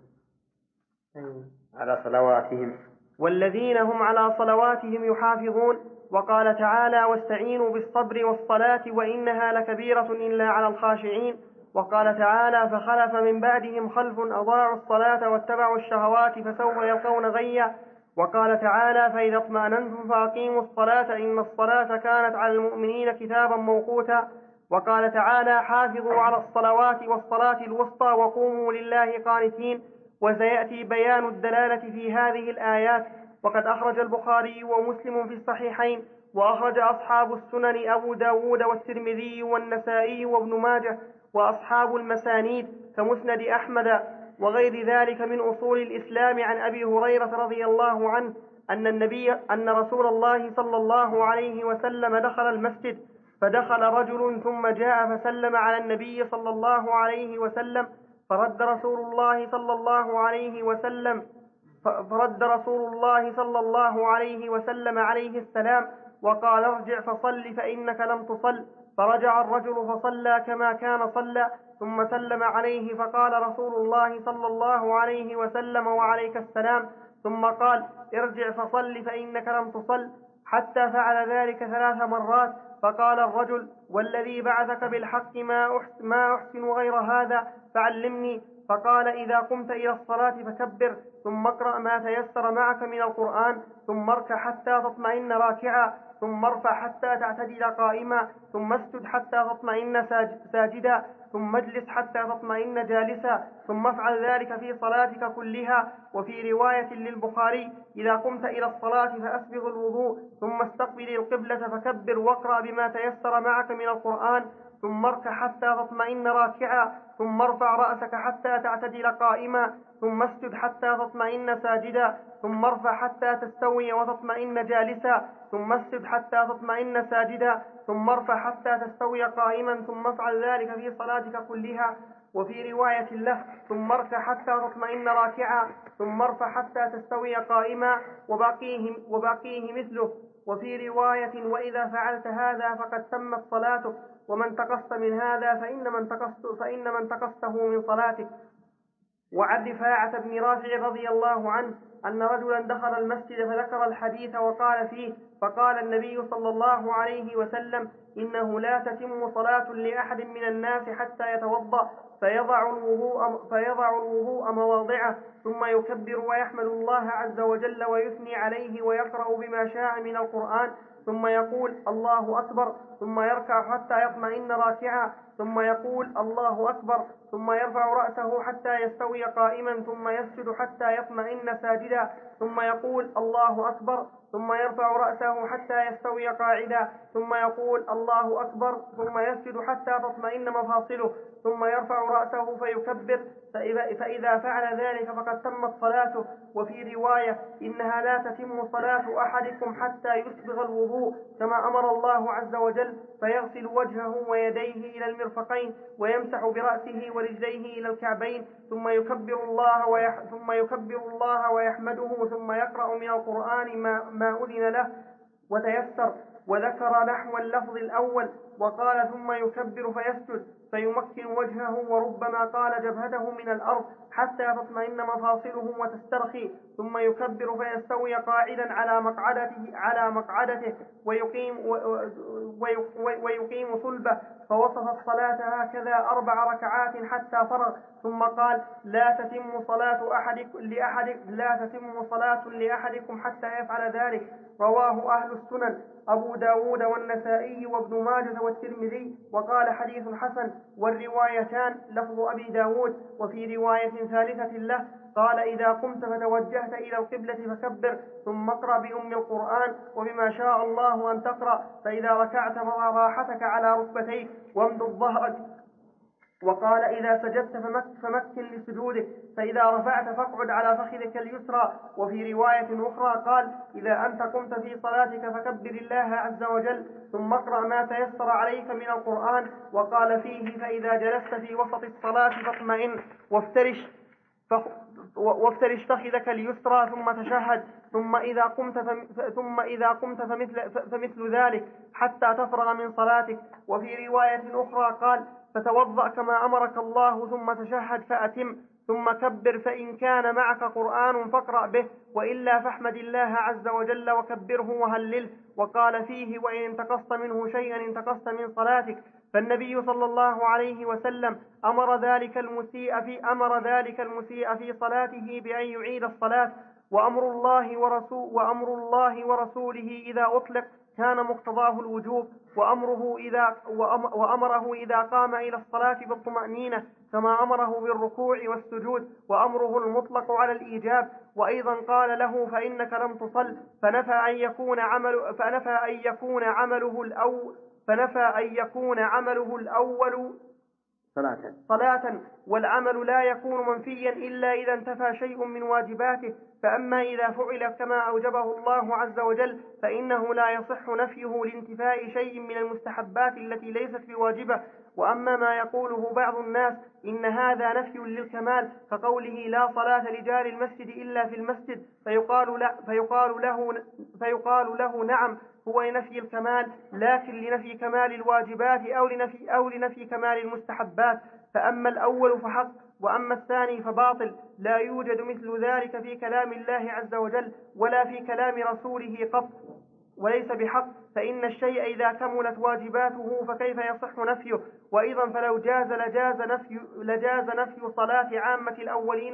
على صلواتهم. والذين هم على صلواتهم يحافظون. وقال تعالى: واستعينوا بالصبر والصلاة وإنها لكبيرة إلا على الخاشعين. وقال تعالى: فخلف من بعدهم خلف أضاعوا الصلاة واتبعوا الشهوات فسوف يلقون غيا. وقال تعالى: فإذا اطمأننتم فأقيموا الصلاة إن الصلاة كانت على المؤمنين كتابا موقوتا. وقال تعالى: حافظوا على الصلوات والصلاة الوسطى وقوموا لله قانتين. وسيأتي بيان الدلالة في هذه الآيات. وقد أخرج البخاري ومسلم في الصحيحين وأخرج أصحاب السنن أبو داود والترمذي والنسائي وابن ماجه وأصحاب المسانيد كمسند أحمد وغير ذلك من أصول الإسلام عن أبي هريرة رضي الله عنه أن رسول الله صلى الله عليه وسلم دخل المسجد فدخل رجل ثم جاء فسلم على النبي صلى الله عليه وسلم فرد رسول الله صلى الله عليه وسلم عليه السلام وقال: ارجع فصل فإنك لم تصل. فرجع الرجل فصلى كما كان صلى ثم سلم عليه فقال رسول الله صلى الله عليه وسلم: وعليك السلام. ثم قال: ارجع فصل فإنك لم تصل، حتى فعل ذلك 3 مرات. فقال الرجل: والذي بعثك بالحق ما أحسن غير هذا فعلمني. فقال: إذا قمت إلى الصلاة فكبر ثم اقرأ ما تيسر معك من القرآن ثم اركع حتى تطمئن راكعا ثم ارفع حتى تعتدل قائما ثم اسجد حتى تطمئن ساجدا ثم اجلس حتى تطمئن جالسا ثم افعل ذلك في صلاتك كلها. وفي رواية للبخاري: إذا قمت إلى الصلاة فأسبغ الوضوء ثم استقبل القبلة فكبر واقرأ بما تيسر معك من القرآن ثم اركع حتى تطمئن راكعا ثم ارفع رأسك حتى تعتدل قائما ثم اسجد حتى تطمئن ساجدا ثم ارفع حتى تستوي وتطمئن جالسا ثم اسجد حتى تطمئن ساجدا ثم ارفع حتى تستوي قائما ثم افعل ذلك في صلاتك كلها. وفي رواية له: ثم اركع حتى تطمئن راكعا ثم ارفع حتى تستوي قائما وبقيه مثله. وفي رواية: وإذا فعلت هذا فقد تمت صلاتك ومن تقصت من هذا فإن من تقصته من صلاتك. وعن رفاعة بن رافع رضي الله عنه أن رجلا دخل المسجد فذكر الحديث وقال فيه: فقال النبي صلى الله عليه وسلم: إنه لا تتم صلاة لأحد من الناس حتى يتوضأ فيضع الوضوء مواضعه ثم يكبر ويحمد الله عز وجل ويثني عليه ويقرأ بما شاء من القرآن ثم يقول: الله أكبر ثم يركع حتى يطمئن راكعا ثم يقول: الله أكبر ثم يرفع رأسه حتى يستوي قائما ثم يسجد حتى يطمئن ساجدا ثم يقول: الله أكبر ثم يرفع رأسه حتى يستوي قاعدا ثم يقول: الله أكبر ثم يسجد حتى تطمئن مفاصله ثم يرفع رأسه فيكبر. فإذا فعل ذلك فقد تمت صلاته. وفي رواية: إنها لا تتم صلاة أحدكم حتى يسبغ الوضوء كما أمر الله عز وجل فيغسل وجهه ويديه إلى المرفقين ويمسح برأسه ورجليه إلى الكعبين ثم يكبر الله ويحمده ثم يقرأ من القرآن ما أذن له وتيسر. وذكر نحو اللفظ الأول وقال: ثم يكبر فيسجد فيمكن وجهه وربما قال جبهته من الأرض حتى تطمئن مفاصله وتسترخي، ثم يكبر فيستوي قاعدا على مقعدته ويقيم صلبه، فوصف الصلاة هكذا 4 ركعات حتى فرغ، ثم قال: لا تتم صلاة لأحدكم حتى يفعل ذلك. رواه أهل السنن أبو داود والنسائي وابن ماجه والترمذي، وقال: حديث حسن. والروايتان لفظ أبي داود. وفي رواية ثالثة له قال: إذا قمت فتوجهت إلى القبلة فكبر، ثم اقرأ بأم القرآن وبما شاء الله أن تقرأ، فإذا ركعت فضع راحتك على ركبتيك وامدد ظهرك. وقال: إذا سجدت فمكن لسجودك، فإذا رفعت فاقعد على فخذك اليسرى. وفي رواية أخرى قال: إذا أنت قمت في صلاتك فكبر الله عز وجل، ثم اقرأ ما تيسر عليك من القرآن. وقال فيه: فإذا جلست في وسط الصلاة فاطمئن وافترش فخذك اليسرى ثم تشهد، ثم إذا قمت فمثل ذلك حتى تفرغ من صلاتك. وفي رواية أخرى قال: فتوضأ كما أمرك الله ثم تشهد فأتم، ثم كبر، فإن كان معك قرآن فاقرأ به، وإلا فاحمد الله عز وجل وكبره وهلله. وقال فيه: وإن انتقصت منه شيئا انتقصت من صلاتك. فالنبي صلى الله عليه وسلم أمر ذلك المسيء في صلاته بأن يعيد الصلاة. وأمر الله ورسوله إذا أطلق كان مقتضاه الوجوب، وأمره إذا قام إلى الصلاة بالطمأنينة كما أمره بالركوع والسجود، وأمره المطلق على الإيجاب. وأيضا قال له: فإنك لم تصل، فنفى أن يكون عمله الأول صلاة، والعمل لا يكون منفيا إلا إذا انتفى شيء من واجباته. فأما إذا فعل كما أوجبه الله عز وجل فإنه لا يصح نفيه لانتفاء شيء من المستحبات التي ليست بواجبة. وأما ما يقوله بعض الناس إن هذا نفي للكمال، كقوله: لا صلاة لجار المسجد إلا في المسجد، فيقال له: نعم، هو لنفي الكمال، لكن لنفي كمال الواجبات أو لنفي كمال المستحبات. فأما الأول فحق، وأما الثاني فباطل، لا يوجد مثل ذلك في كلام الله عز وجل ولا في كلام رسوله قط، وليس بحق. فإن الشيء إذا كملت واجباته فكيف يصح نفيه؟ وأيضا فلو جاز لجاز نفي صلاة عامة الأولين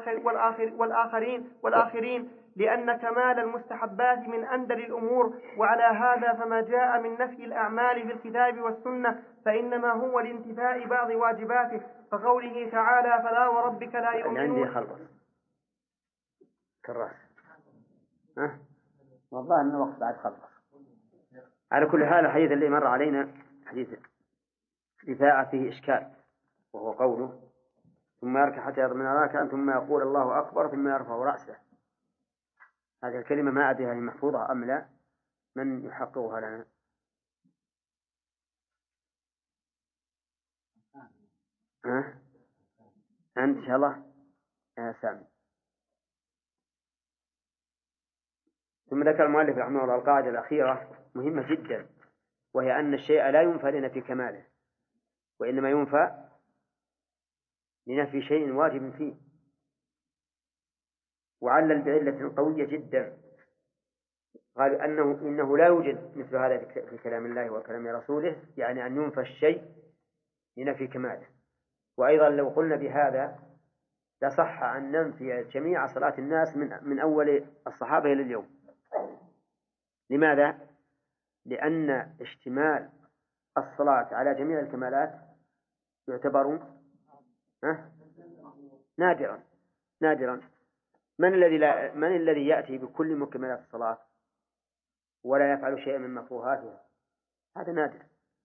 والآخرين، لأن كمال المستحبات من أندر الأمور. وعلى هذا فما جاء من نفي الأعمال في الكتاب والسنة فإنما هو لانتفاء بعض واجباته، كقوله تعالى: فلا وربك لا يؤمنون. عندي خلص كراس والله أن الوقت بعد خلص. على كل حال الحديث اللي مر علينا حديث رفاعة فيه إشكال، وهو قوله: ثم يركع حتى يضمن راكعا ثم يقول الله أكبر ثم يرفع رأسه. هذه الكلمة ما أدري هل محفوظة أم لا، من يحققها لنا؟ أنت إن شاء الله يا سامي. ثم ذكر المؤلف رحمه الله القاعدة الأخيرة مهمة جدا، وهي أن الشيء لا ينفى لنفي كماله، وإنما ينفى لنفي شيء واجب فيه. وعلل بعلة قوية جدا، قال إنه لا يوجد مثل هذا في كلام الله وكلام رسوله، يعني أن ينفى الشيء لنفي كماله. وأيضا لو قلنا بهذا لصح أن ننفي جميع صلاة الناس من أول الصحابة إلى اليوم. لماذا؟ لأن اشتمال الصلاة على جميع الكمالات يعتبر نادرا. من الذي يأتي بكل مكملات الصلاة ولا يفعل شيئا من مكروهاتها؟ هذا نادر.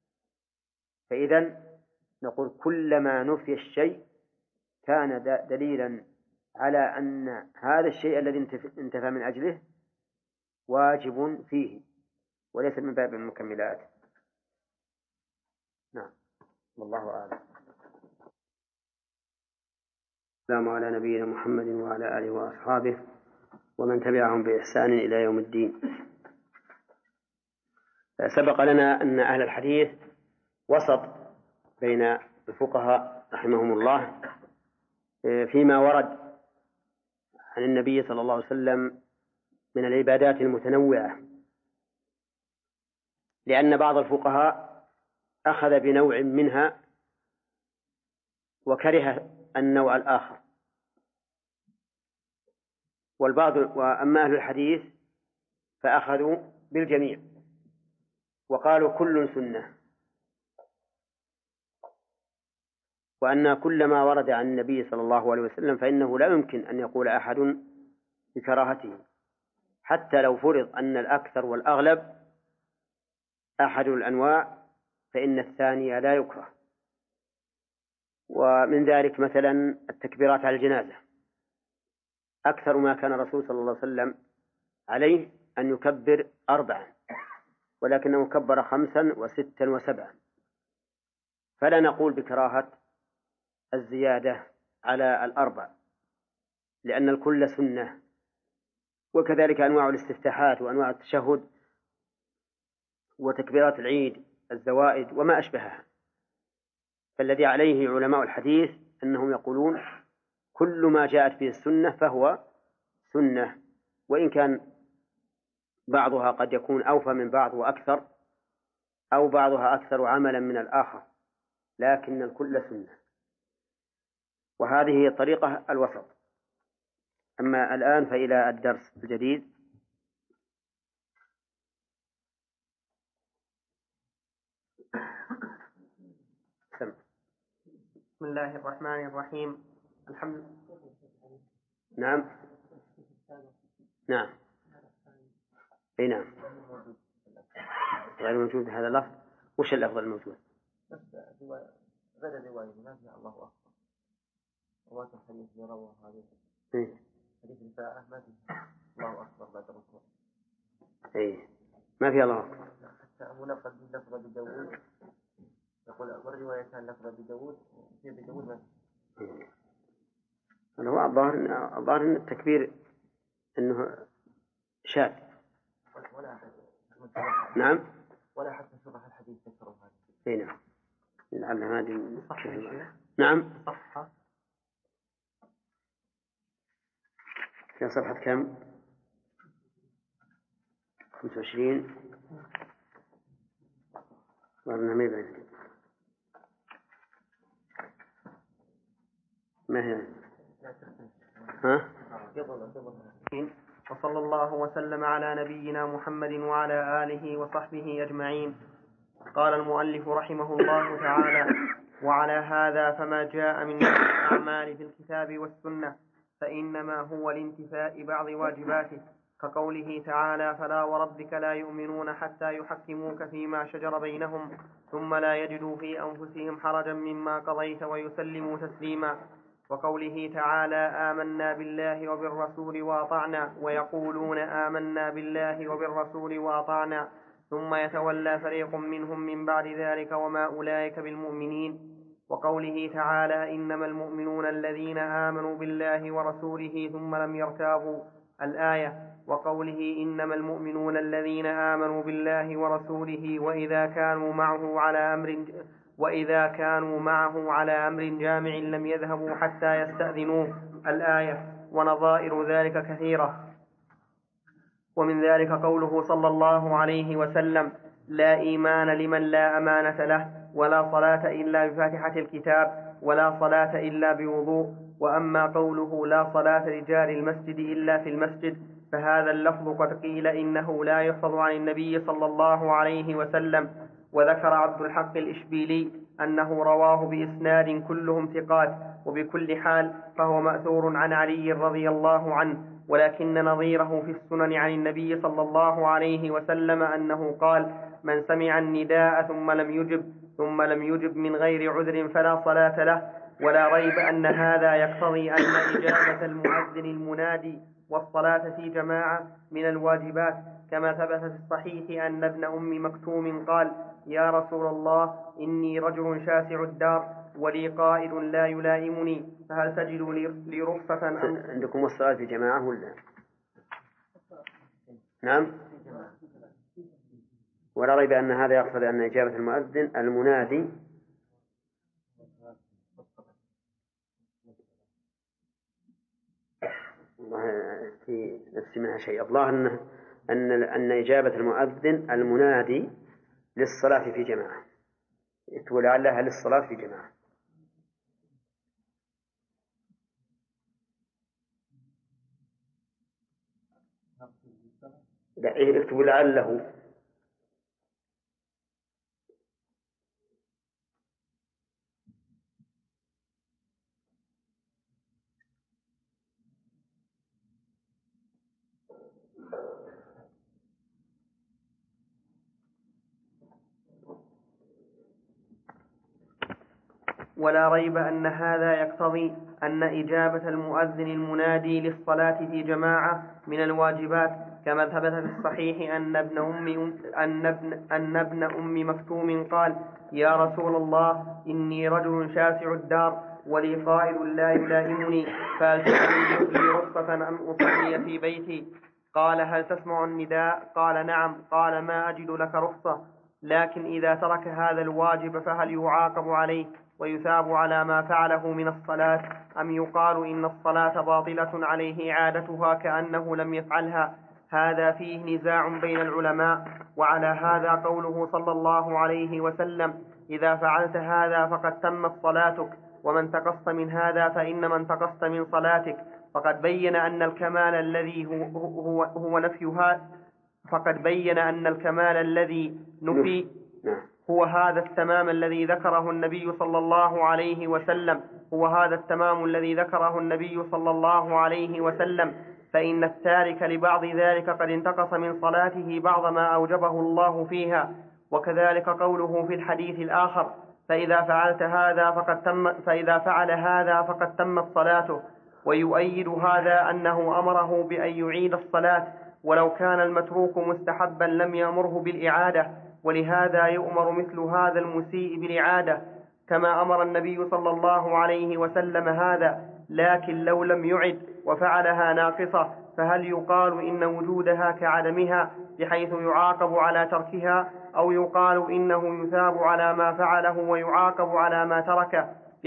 فإذا نقول كلما نفي الشيء كان دليلا على أن هذا الشيء الذي انتفى من أجله واجب فيه وليس من باب المكملات. نعم، والله أعلم. السلام على نبينا محمد وعلى آله وأصحابه ومن تبعهم بإحسان إلى يوم الدين. سبق لنا أن أهل الحديث وسط بين الفقهاء رحمهم الله فيما ورد عن النبي صلى الله عليه وسلم من العبادات المتنوعة، لأن بعض الفقهاء أخذ بنوع منها وكره النوع الآخر، وأما أهل الحديث فأخذوا بالجميع وقالوا كل سنة، وأن كل ما ورد عن النبي صلى الله عليه وسلم فإنه لا يمكن أن يقول أحد بكراهته، حتى لو فرض أن الأكثر والأغلب أحد الأنواع فإن الثاني لا يكره. ومن ذلك مثلا التكبيرات على الجنازة، أكثر ما كان الرسول صلى الله عليه وسلم عليه أن يكبر 4، ولكنه كبر 5 و6 و7، فلا نقول بكراهة الزيادة على 4، لأن الكل سنة. وكذلك أنواع الاستفتاحات وأنواع التشهد وتكبيرات العيد، الزوائد وما أشبهها، فالذي عليه علماء الحديث أنهم يقولون كل ما جاءت به السنة فهو سنة، وإن كان بعضها قد يكون أوفى من بعض وأكثر، أو بعضها أكثر عملا من الآخر، لكن الكل سنة، وهذه هي الطريقة الوسط. أما الآن فإلى الدرس الجديد. بسم الله الرحمن الرحيم. الحمد. نعم أي نعم، غير موجود هذا اللفظ. وش اللفظ الموجود؟ غير الرواية ما فيها الله أكبر، رواة الحديث يروى هذه حديث الساعة ما فيها الله أكبر بعد الركوع. ما فيها الله أكبر. حتى منقد لفظ بداود يقول والرواية كان لفظ بداود في بداود ما فيه. هو الظاهر أن التكبير أنه شاذ. ولا أحد. نعم. ولا حتى شرح الحديث ذكروا هذا. نعم. لعل هذه نعم. صفحة. في صفحة كم؟ 25. وأنا ما يبين. ما هي؟ وصلى الله وسلم على نبينا محمد وعلى آله وصحبه أجمعين. قال المؤلف رحمه الله تعالى: وعلى هذا فما جاء من الأعمال في الكتاب والسنة فإنما هو لانتفاء بعض واجباته، كقوله تعالى: فلا وربك لا يؤمنون حتى يحكموك فيما شجر بينهم ثم لا يجدوا في أنفسهم حرجا مما قضيت ويسلموا تسليما، وقوله تعالى: آمنا بالله وبالرسول وأطعنا، ويقولون آمنا بالله وبالرسول وأطعنا ثم يتولى فريق منهم من بعد ذلك وما أولئك بالمؤمنين، وقوله تعالى: إنما المؤمنون الذين آمنوا بالله ورسوله ثم لم يرتابوا الآية، وقوله: إنما المؤمنون الذين آمنوا بالله ورسوله وإذا كانوا معه على أمر جامع لم يذهبوا حتى يستأذنوه الآية، ونظائر ذلك كثيرة. ومن ذلك قوله صلى الله عليه وسلم: لا إيمان لمن لا أمانة له، ولا صلاة إلا بفاتحة الكتاب، ولا صلاة إلا بوضوء. وأما قوله: لا صلاة لجار المسجد إلا في المسجد، فهذا اللفظ قد قيل إنه لا يحفظ عن النبي صلى الله عليه وسلم. وذكر عبد الحق الإشبيلي أنه رواه بإسناد كلهم ثقات، وبكل حال فهو مأثور عن علي رضي الله عنه، ولكن نظيره في السنن عن النبي صلى الله عليه وسلم أنه قال: من سمع النداء ثم لم يجب من غير عذر فلا صلاة له. ولا ريب أن هذا يقتضي أن إجابة المؤذن المنادي والصلاة في جماعة من الواجبات، كما ثبت في الصحيح أن ابن أم مكتوم قال: يا رسول الله، إني رجل شاسع الدار ولي قائد لا يلائمني، فهل تجد لي رخصة؟ عندكم الصلاة في جماعة ولا؟ نعم. ولا ريب أن هذا يقتضي أن إجابة المؤذن المنادي والله في نفسي منها شيء. الظاهر أن إجابة المؤذن المنادي للصلاة في جماعة، ولعلها للصلاة في جماعة. لا إيه، اكتبوا لعله. ولا ريب أن هذا يقتضي أن إجابة المؤذن المنادي للصلاة في جماعة من الواجبات، كما ثبت في الصحيح أن ابن أم مكتوم قال: يا رسول الله، إني رجل شاسع الدار ولي قائد لا يلائمني، فهل تجد لي رخصة أن أصلي في بيتي؟ قال: هل تسمع النداء؟ قال: نعم. قال: ما أجد لك رخصة، لكن إذا ترك هذا الواجب فهل يعاقب عليه ويثاب على ما فعله من الصلاة، أم يقال إن الصلاة باطلة عليه إعادتها كأنه لم يفعلها؟ هذا فيه نزاع بين العلماء، وعلى هذا قوله صلى الله عليه وسلم: إذا فعلت هذا فقد تمت صلاتك، ومن انتقصت من هذا فإنما انتقصت من صلاتك. فقد بين أن الكمال الذي هو نفيها، فقد بين أن الكمال الذي نفي هو هذا التمام الذي ذكره النبي صلى الله عليه وسلم، فإن التارك لبعض ذلك قد انتقص من صلاته بعض ما أوجبه الله فيها. وكذلك قوله في الحديث الآخر: فإذا فعل هذا فقد تمت صلاته. ويؤيد هذا أنه أمره بأن يعيد الصلاة، ولو كان المتروك مستحبا لم يأمره بالإعادة، ولهذا يؤمر مثل هذا المسيء بالإعادة كما أمر النبي صلى الله عليه وسلم هذا. لكن لو لم يعد وفعلها ناقصة، فهل يقال إن وجودها كعدمها بحيث يعاقب على تركها، أو يقال إنه يثاب على ما فعله ويعاقب على ما تركه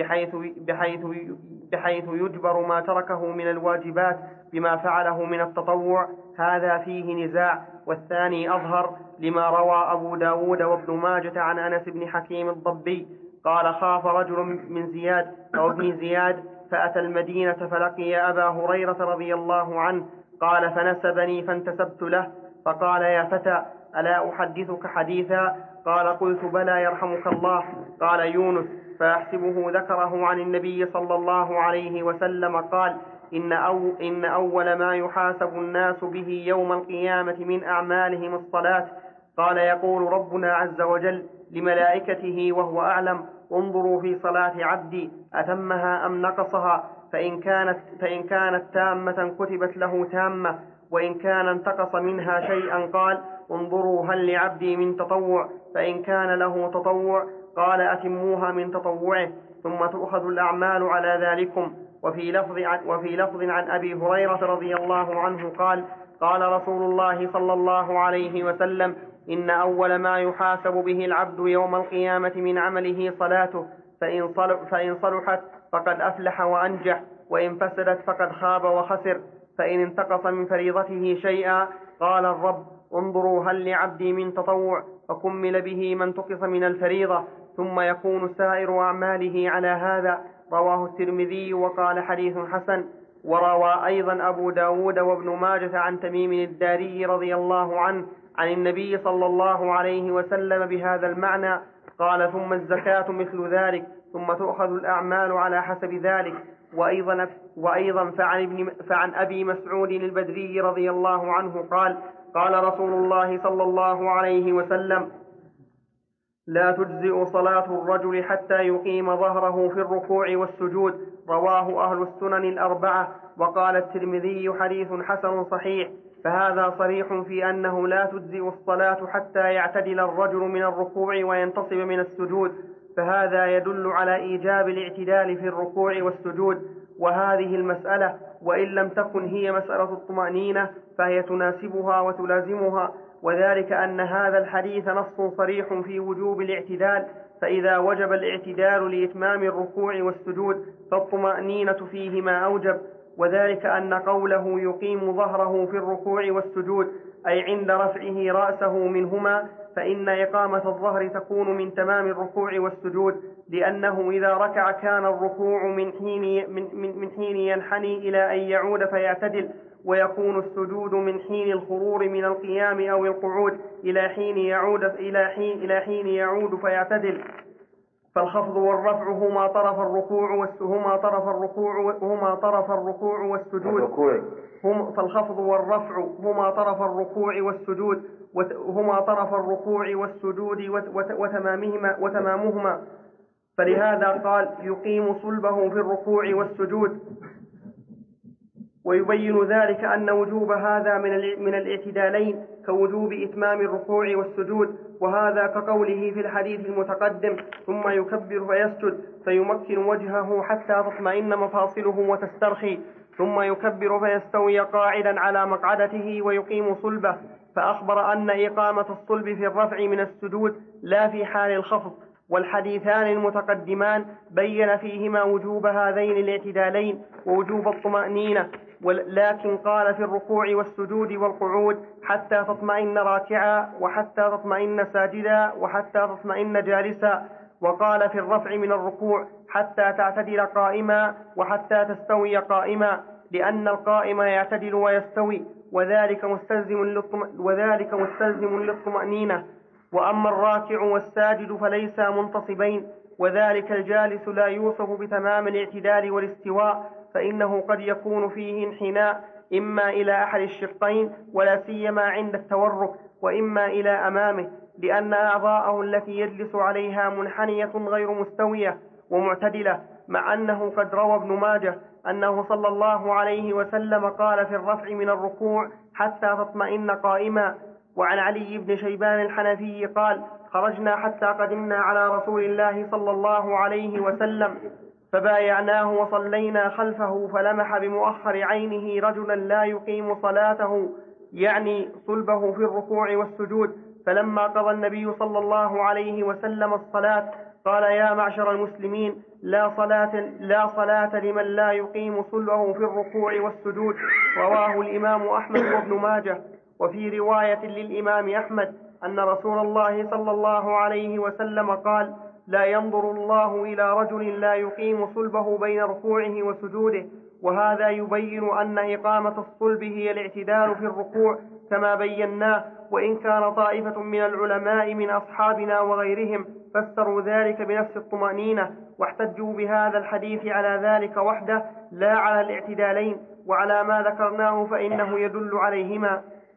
بحيث يجبر ما تركه من الواجبات بما فعله من التطوع؟ هذا فيه نزاع، والثاني أظهر، لما روى أبو داود وابن ماجة عن أنس بن حكيم الضبي قال: خاف رجل من زياد أو ابن زياد فأتى المدينة فلقي أبا هريرة رضي الله عنه، قال: فنسبني فانتسبت له، فقال: يا فتى، ألا أحدثك حديثا؟ قال: قلت: بلى يرحمك الله. قال: يونس. فأحسبه ذكره عن النبي صلى الله عليه وسلم قال: إن أول ما يحاسب الناس به يوم القيامة من أعمالهم الصلاة. قال: يقول ربنا عز وجل لملائكته وهو أعلم: انظروا في صلاة عبدي أتمها أم نقصها، فإن كانت تامة كتبت له تامة، وإن كان انتقص منها شيئا قال: انظروا هل لعبدي من تطوع، فإن كان له تطوع قال: أتموها من تطوعه، ثم تؤخذ الأعمال على ذلكم. وفي لفظ عن أبي هريرة رضي الله عنه قال: قال رسول الله صلى الله عليه وسلم: إن أول ما يحاسب به العبد يوم القيامة من عمله صلاته، فإن صلحت فقد أفلح وأنجح، وإن فسدت فقد خاب وخسر. فإن انتقص من فريضته شيئا قال الرب: انظروا هل لعبدي من تطوع، فكمل به ما انتقص من الفريضة، ثم يكون سائر أعماله على هذا. رواه الترمذي وقال: حديث حسن. وروى أيضا أبو داود وابن ماجة عن تميم الداري رضي الله عنه عن النبي صلى الله عليه وسلم بهذا المعنى. قال: ثم الزكاة مثل ذلك، ثم تؤخذ الأعمال على حسب ذلك. وأيضا فعن أبي مسعود البدري رضي الله عنه قال: قال رسول الله صلى الله عليه وسلم: لا تجزئ صلاة الرجل حتى يقيم ظهره في الركوع والسجود. رواه أهل السنن الأربعة. وقال الترمذي: حديث حسن صحيح. فهذا صريح في أنه لا تجزئ الصلاة حتى يعتدل الرجل من الركوع وينتصب من السجود، فهذا يدل على إيجاب الاعتدال في الركوع والسجود. وهذه المسألة وإن لم تكن هي مسألة الطمأنينة فهي تناسبها وتلازمها، وذلك أن هذا الحديث نص صريح في وجوب الاعتدال، فإذا وجب الاعتدال لإتمام الركوع والسجود فالطمأنينة فيه ما أوجب. وذلك أن قوله يقيم ظهره في الركوع والسجود أي عند رفعه رأسه منهما، فإن إقامة الظهر تكون من تمام الركوع والسجود، لأنه إذا ركع كان الركوع من حين ينحني إلى أن يعود فيعتدل، ويكون السجود من حين الخرور من القيام أو القعود إلى حين يعود فيعتدل. فالخفض والرفع هما طرف الركوع والسجود فالخفض والرفع هما طرف الركوع والسجود وتمامهما، فلهذا قال يقيم صلبه في الركوع والسجود. ويبين ذلك أن وجوب هذا من الاعتدالين كوجوب إتمام الركوع والسجود، وهذا كقوله في الحديث المتقدم ثم يكبر فيسجد فيمكن وجهه حتى تطمئن مفاصله وتسترخي، ثم يكبر فيستوي قاعدا على مقعدته ويقيم صلبه، فأخبر أن إقامة الصلب في الرفع من السجود لا في حال الخفض. والحديثان المتقدمان بين فيهما وجوب هذين الاعتدالين ووجوب الطمأنينة، لكن قال في الركوع والسجود والقعود حتى تطمئن راكعا، وحتى تطمئن ساجدا، وحتى تطمئن جالسا، وقال في الرفع من الركوع حتى تعتدل قائما، وحتى تستوي قائما، لأن القائم يعتدل ويستوي، وذلك مستلزم للطمأنينة. وأما الراكع والساجد فليسا منتصبين، وذلك الجالس لا يوصف بتمام الاعتدال والاستواء، فإنه قد يكون فيه انحناء إما إلى أحد الشقين ولا سيما عند التورك، وإما إلى أمامه، لأن أعضاءه التي يجلس عليها منحنية غير مستوية ومعتدلة، مع أنه قد روى ابن ماجه أنه صلى الله عليه وسلم قال في الرفع من الركوع حتى تطمئن قائما. وعن علي بن شيبان الحنفي قال خرجنا حتى قدمنا على رسول الله صلى الله عليه وسلم فبايعناه وصلينا خلفه، فلمح بمؤخر عينه رجلا لا يقيم صلاته يعني صلبه في الركوع والسجود، فلما قضى النبي صلى الله عليه وسلم الصلاة قال يا معشر المسلمين لا صلاة لمن لا يقيم صلبه في الركوع والسجود. رواه الإمام أحمد وابن ماجه. وفي رواية للإمام أحمد أن رسول الله صلى الله عليه وسلم قال لا ينظر الله إلى رجل لا يقيم صلبه بين ركوعه وسجوده. وهذا يبين أن إقامة الصلب هي الاعتدال في الركوع كما بيناه، وإن كان طائفة من العلماء من أصحابنا وغيرهم فسروا ذلك بنفس الطمأنينة، واحتجوا بهذا الحديث على ذلك وحده لا على الاعتدالين، وعلى ما ذكرناه فإنه يدل عليهما.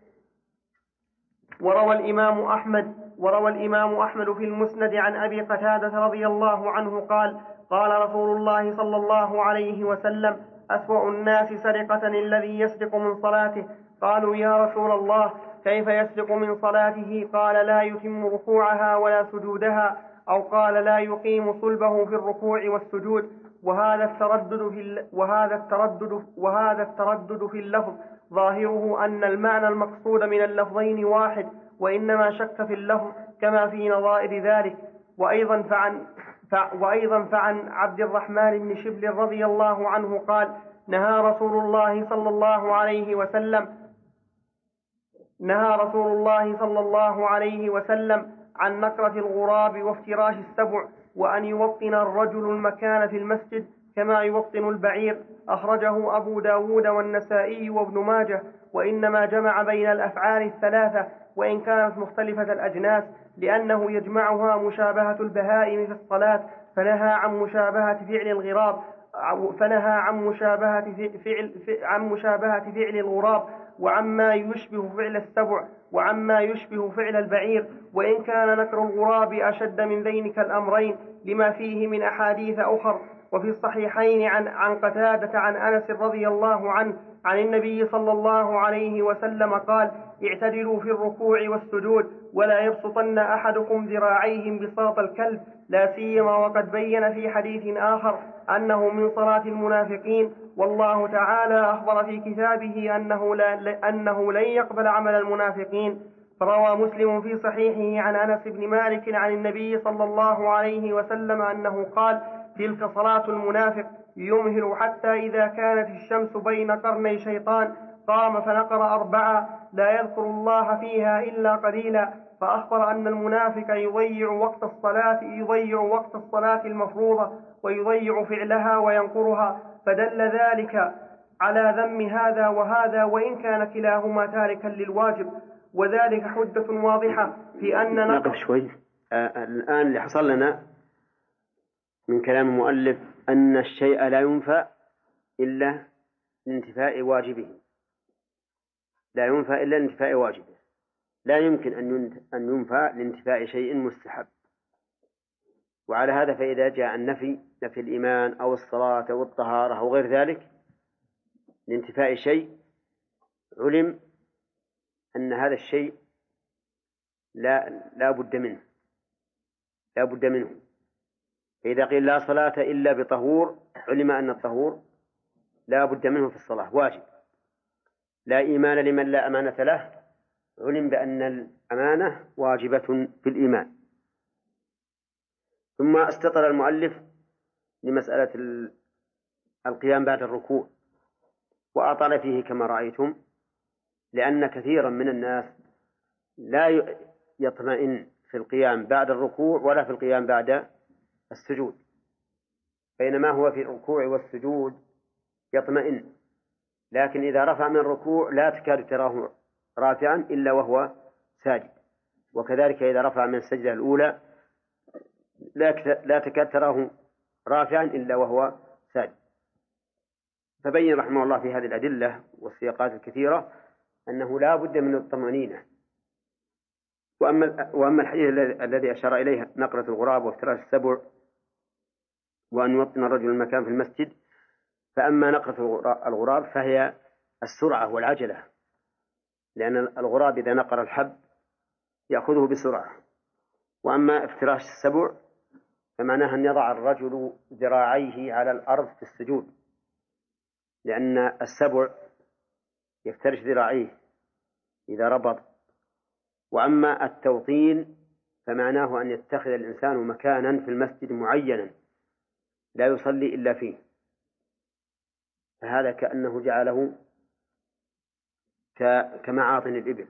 وروى الإمام أحمد في المسند عن أبي قتادة رضي الله عنه قال قال رسول الله صلى الله عليه وسلم أسوأ الناس سرقة الذي يسرق من صلاته. قالوا يا رسول الله كيف يسرق من صلاته؟ قال لا يتم ركوعها ولا سجودها، أو قال لا يقيم صلبه في الركوع والسجود. وهذا التردد في اللفظ ظاهره أن المعنى المقصود من اللفظين واحد، وإنما شك في اللفظ كما في نظائر ذلك. وأيضا فعن عبد الرحمن بن شبل رضي الله عنه قال نهى رسول الله صلى الله عليه وسلم عن نكرة الغراب وافتراش السبع، وأن يوطن الرجل المكان في المسجد كما يوطن البعير. أخرجه أبو داود والنسائي وابن ماجه. وإنما جمع بين الأفعال الثلاثة وإن كانت مختلفة الأجناس، لأنه يجمعها مشابهة البهائم في الصلاة، فنهى عن مشابهة فعل الغراب وعما يشبه فعل السبع وعما يشبه فعل البعير، وإن كان نكر الغراب أشد من ذلك الأمرين لما فيه من أحاديث أخر. وفي الصحيحين عن قتادة عن أنس رضي الله عنه عن النبي صلى الله عليه وسلم قال اعتدلوا في الركوع والسجود ولا يبسطن أحدكم ذراعيه انبساط الكلب، لا سيما وقد بين في حديث آخر أنه من صلاة المنافقين. والله تعالى أخبر في كتابه أنه لن يقبل عمل المنافقين. فروى مسلم في صحيحه عن أنس بن مالك عن النبي صلى الله عليه وسلم أنه قال تلك صلاة المنافق. يمهل حتى إذا كانت الشمس بين قرني شيطان قام فنقر 4 لا يذكر الله فيها إلا قليلا، فأخبر أن المنافق يضيع وقت الصلاة المفروضة ويضيع فعلها وينقرها، فدل ذلك على ذم هذا وهذا وإن كان كلاهما تاركا للواجب، وذلك حجة واضحة في أن نقف شوي. الآن اللي حصل لنا من كلام المؤلف أن الشيء لا ينفى إلا لانتفاء واجبه، لا ينفى إلا لانتفاء واجبه، لا يمكن أن ينفى لانتفاء شيء مستحب. وعلى هذا فإذا جاء النفي، نفي الإيمان أو الصلاة أو الطهارة أو غير ذلك لانتفاء شيء، علم أن هذا الشيء لا بد منه. فإذا قيل لا صلاة إلا بطهور علم أن الطهور لا بد منه في الصلاة واجب. لا إيمان لمن لا أمانة له علم بأن الأمانة واجبة في الإيمان. ثم استطر المؤلف لمسألة القيام بعد الركوع وأطال فيه كما رأيتم، لأن كثيرا من الناس لا يطمئن في القيام بعد الركوع ولا في القيام بعد السجود، بينما هو في الركوع والسجود يطمئن، لكن إذا رفع من الركوع لا تكاد تراه رافعا إلا وهو ساجد، وكذلك إذا رفع من السجدة الأولى لا تكاد تراه رافعا إلا وهو ساجد. فبين رحمه الله في هذه الأدلة والسياقات الكثيرة أنه لا بد من الطمأنينة. وأما الحديث الذي أشار إليه نقرة الغراب وافتراش السبع وأن يوطن الرجل المكان في المسجد، فأما نقرة الغراب فهي السرعة والعجلة، لأن الغراب إذا نقر الحب يأخذه بسرعة. وأما افتراش السبع فمعناها أن يضع الرجل ذراعيه على الأرض في السجود، لأن السبع يفترش ذراعيه إذا ربط. وأما التوطين فمعناه أن يتخذ الإنسان مكانا في المسجد معينا لا يصلي إلا فيه، فهذا كأنه جعله كمعاطن الإبل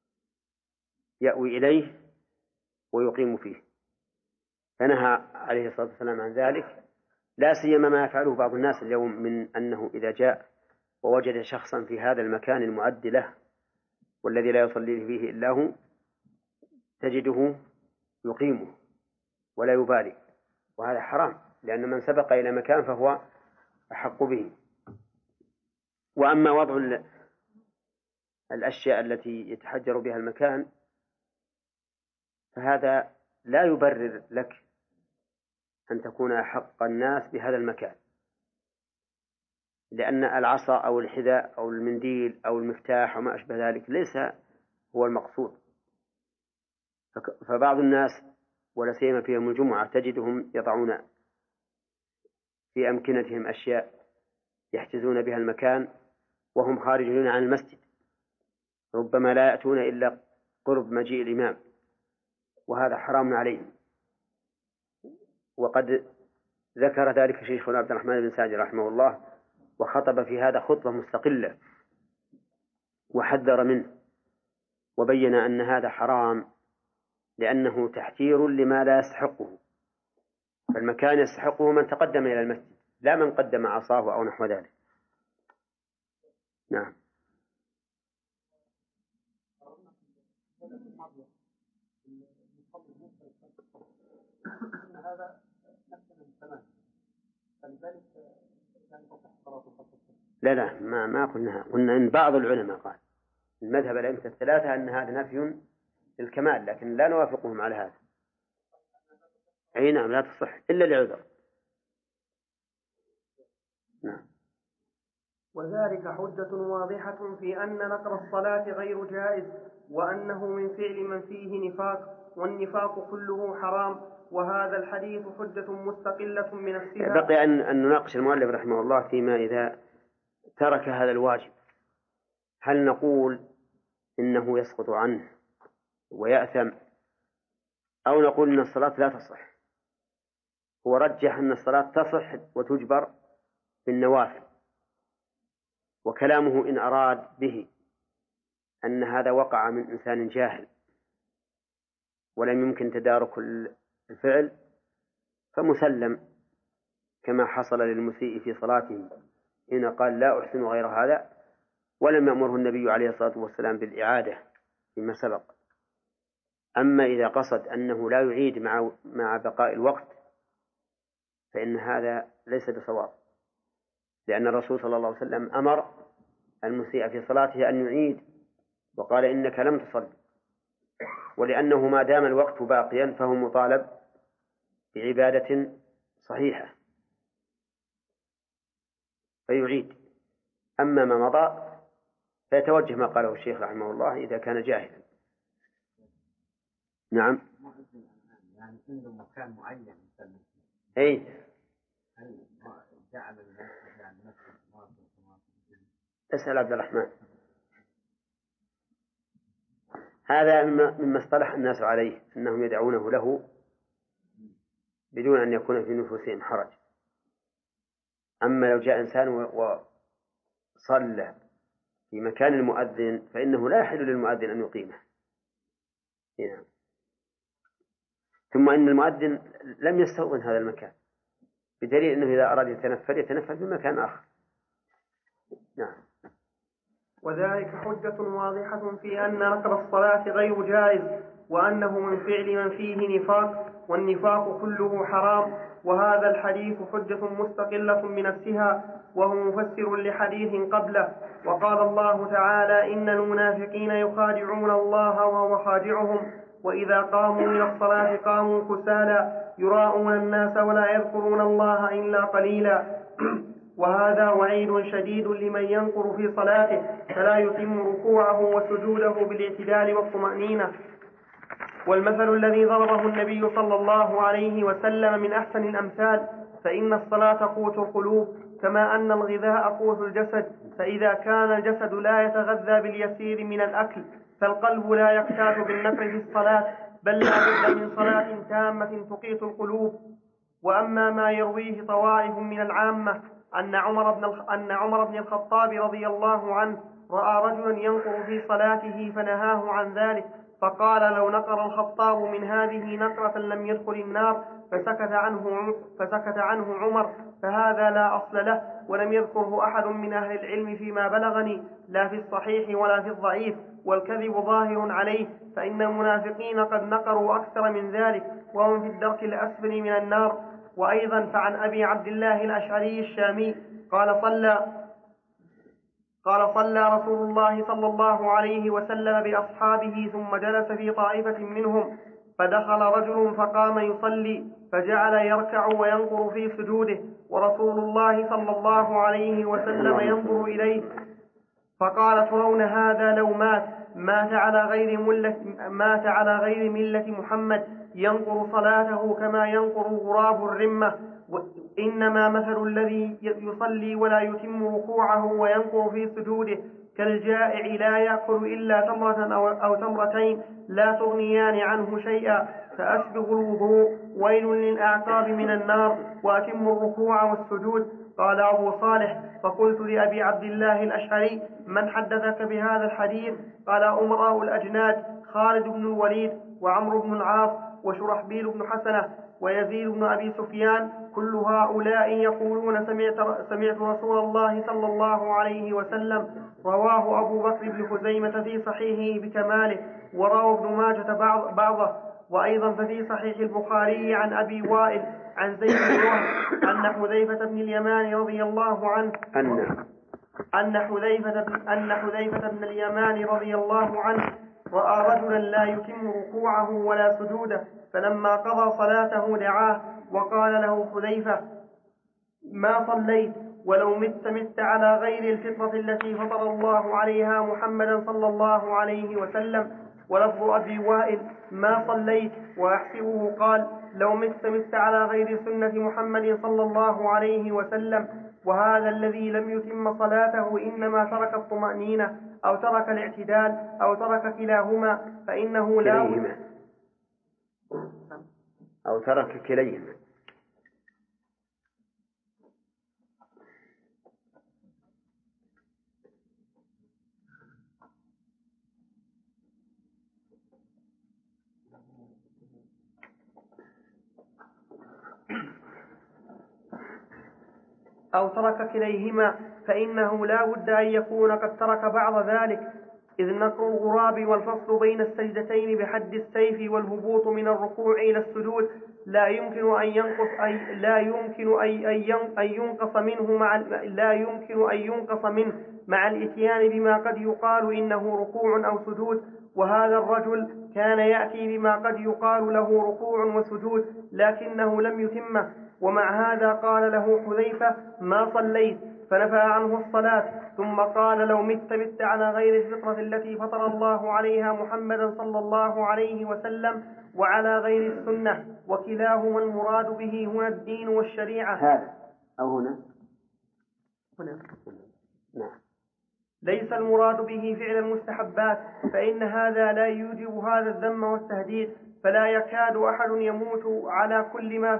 يأوي إليه ويقيم فيه، فنهى عليه الصلاة والسلام عن ذلك، لا سيما ما يفعله بعض الناس اليوم من أنه إذا جاء ووجد شخصا في هذا المكان المعد له والذي لا يصلي فيه إلا هو تجده يقيمه ولا يبالي، وهذا حرام، لأن من سبق إلى مكان فهو أحق به. وأما وضع الأشياء التي يتحجر بها المكان فهذا لا يبرر لك أن تكون أحق الناس بهذا المكان، لأن العصا أو الحذاء أو المنديل أو المفتاح وما أشبه ذلك ليس هو المقصود. فبعض الناس ولا سيما في يوم الجمعة تجدهم يضعون في أمكنتهم أشياء يحجزون بها المكان وهم خارجون عن المسجد، ربما لا يأتون إلا قرب مجيء الإمام، وهذا حرام عليهم. وقد ذكر ذلك شيخنا عبد الرحمن بن سعدي رحمه الله وخطب في هذا خطبة مستقلة وحذر منه وبين أن هذا حرام، لأنه تحجير لما لا يستحقه، فالمكان يستحقه من تقدم إلى المسجد لا من قدم عصاه أو نحو ذلك. نعم. لا ما قلنا إن بعض العلماء قال المذهب الأئمة الثلاثة أن هذا نفي للكمال، لكن لا نوافقهم على هذا. أي نعم لا تصح إلا لعذر. نعم. وذلك حجة واضحة في أن نقر الصلاة غير جائز، وأنه من فعل من فيه نفاق، والنفاق كله حرام، وهذا الحديث حجة مستقلة من نفسها. بقي أن نناقش المؤلف رحمه الله فيما إذا ترك هذا الواجب، هل نقول إنه يسقط عنه ويأثم، أو نقول إن الصلاة لا تصح؟ هو رجح أن الصلاة تصح وتجبر بالنوافل. وكلامه إن أراد به أن هذا وقع من إنسان جاهل ولم يمكن تدارك الفعل فمسلم، كما حصل للمسيء في صلاته حين قال لا أحسن غير هذا، ولم يأمره النبي عليه الصلاة والسلام بالإعادة فيما سبق. أما إذا قصد أنه لا يعيد مع بقاء الوقت فإن هذا ليس بصواب، لأن الرسول صلى الله عليه وسلم أمر المسيء في صلاته أن يعيد وقال إنك لم تصل، ولأنه ما دام الوقت باقيا فهو مطالب بعبادة صحيحة فيعيد. أما ما مضى فيتوجه ما قاله الشيخ رحمه الله إذا كان جاهلا. نعم. يعني عنده مكان معين يسلم فيه. أي. هل جعل يعني اسأل عبد الرحمن. هذا مما اصطلح الناس عليه أنهم يدعونه له بدون أن يكون في نفوسهم حرج. أما لو جاء إنسان وصلى في مكان المؤذن فإنه لا يحل للمؤذن أن يقيمه. نعم. ثم إن المؤذن لم يستوطن هذا المكان، بدليل أنه إذا أراد يتنفل في مكان آخر. نعم. وذلك حجة واضحة في أن نقل الصلاة غير جائز، وأنه من فعل من فيه نفاق، والنفاق كله حرام. وهذا الحديث حجة مستقلة بنفسها، وهو مفسر لحديث قبله. وقال الله تعالى إن المنافقين يخادعون الله وهو خادعهم، وإذا قاموا إلى الصلاة قاموا كسالى يراءون الناس ولا يذكرون الله إلا قليلا. وهذا وعيد شديد لمن ينقر في صلاته فلا يتم ركوعه وسجوده بالاعتدال والطمأنينة. والمثل الذي ضربه النبي صلى الله عليه وسلم من أحسن الأمثال، فإن الصلاة قوت القلوب كما أن الغذاء قوت الجسد، فإذا كان الجسد لا يتغذى باليسير من الأكل فالقلب لا يقتات بالنفع في الصلاة، بل لا بد من صلاة تامة تقيت القلوب. وأما ما يرويه طوائف من العامة أن عمر بن الخطاب رضي الله عنه رأى رجلا ينقر في صلاته فنهاه عن ذلك، فقال لو نقر الخطاب من هذه نقرة لم يدخل النار، فسكت عنه عمر، فهذا لا أصل له، ولم يذكره أحد من أهل العلم فيما بلغني، لا في الصحيح ولا في الضعيف، والكذب ظاهر عليه، فإن المنافقين قد نقروا أكثر من ذلك وهم في الدرك الأسفل من النار. وأيضا فعن أبي عبد الله الأشعري الشامي قال صلى رسول الله صلى الله عليه وسلم بأصحابه ثم جلس في طائفة منهم، فدخل رجل فقام يصلي فجعل يركع وينقر في سجوده، ورسول الله صلى الله عليه وسلم ينظر إليه، فقال ترون هذا لو مات على غير ملة محمد ينقر صلاته كما ينقر غراب الرمة، إنما مثل الذي يصلي ولا يتم ركوعه وينقر في سجوده كالجائع لا يأكل إلا تمرة أو تمرتين لا تغنيان عنه شيئا، فأسبغ الوضوء ويل للأعقاب من النار وأتم الركوع والسجود. قال أبو صالح فقلت لأبي عبد الله الأشعري من حدثك بهذا الحديث؟ قال أمراء الأجناد خالد بن الوليد وعمرو بن العاص وشرحبيل بن حسنة ويزيد بن أبي سفيان، كل هؤلاء يقولون سمعت رسول الله صلى الله عليه وسلم. رواه أبو بكر بن خزيمة في صحيحه بكماله، وروى ابن ماجة بعضه. وأيضا ففي صحيح البخاري عن أبي وائل عن زيد بن وهب أن حذيفة بن اليمان رضي الله عنه رأى رجلا لا يتم ركوعه ولا سجوده، فلما قضى صلاته دعاه وقال له حذيفة ما صليت، ولو مت على غير الفطرة التي فطر الله عليها محمدا صلى الله عليه وسلم. ولفظ أبي وائل ما صليت، وأحسبه قال لو مت على غير سنة محمد صلى الله عليه وسلم. وهذا الذي لم يتم صلاته إنما ترك الطمأنينة أو ترك الاعتدال أو ترك كلاهما، فإنه لا أو ترك كليهما. أو ترك كليهما فإنه لا بد أن يكون قد ترك بعض ذلك، إذ نقر الغراب والفصل بين السجدتين بحد السيف والهبوط من الركوع إلى السجود لا يمكن أن ينقص منه مع الإتيان بما قد يقال إنه ركوع أو سجود. وهذا الرجل كان يأتي بما قد يقال له ركوع وسجود لكنه لم يتمه، ومع هذا قال له حذيفة: ما صليت، فنفى عنه الصلاة، ثم قال: لو مت على غير الفطرة التي فطر الله عليها محمدا صلى الله عليه وسلم وعلى غير السنة، وكلاهما المراد به هنا الدين والشريعة. هذا أو هنا نعم. ليس المراد به فعل المستحبات، فإن هذا لا يوجب هذا الذم والتهديد، فلا يكاد أحد يموت على كل ما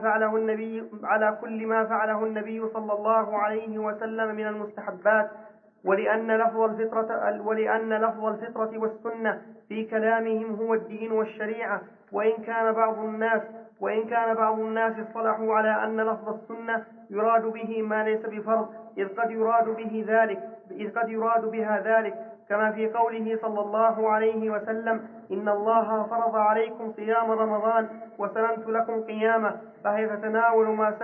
فعله النبي صلى الله عليه وسلم من المستحبات، ولأن لفظ الفطرة والسنة في كلامهم هو الدين والشريعة. وإن كان بعض الناس اصطلحوا على أن لفظ السنة يراد به ما ليس بفرض، إذ قد يراد بها ذلك، كما في قوله صلى الله عليه وسلم: إن الله فرض عليكم صيام رمضان وسننت لكم قيامه، فهي تتناول ما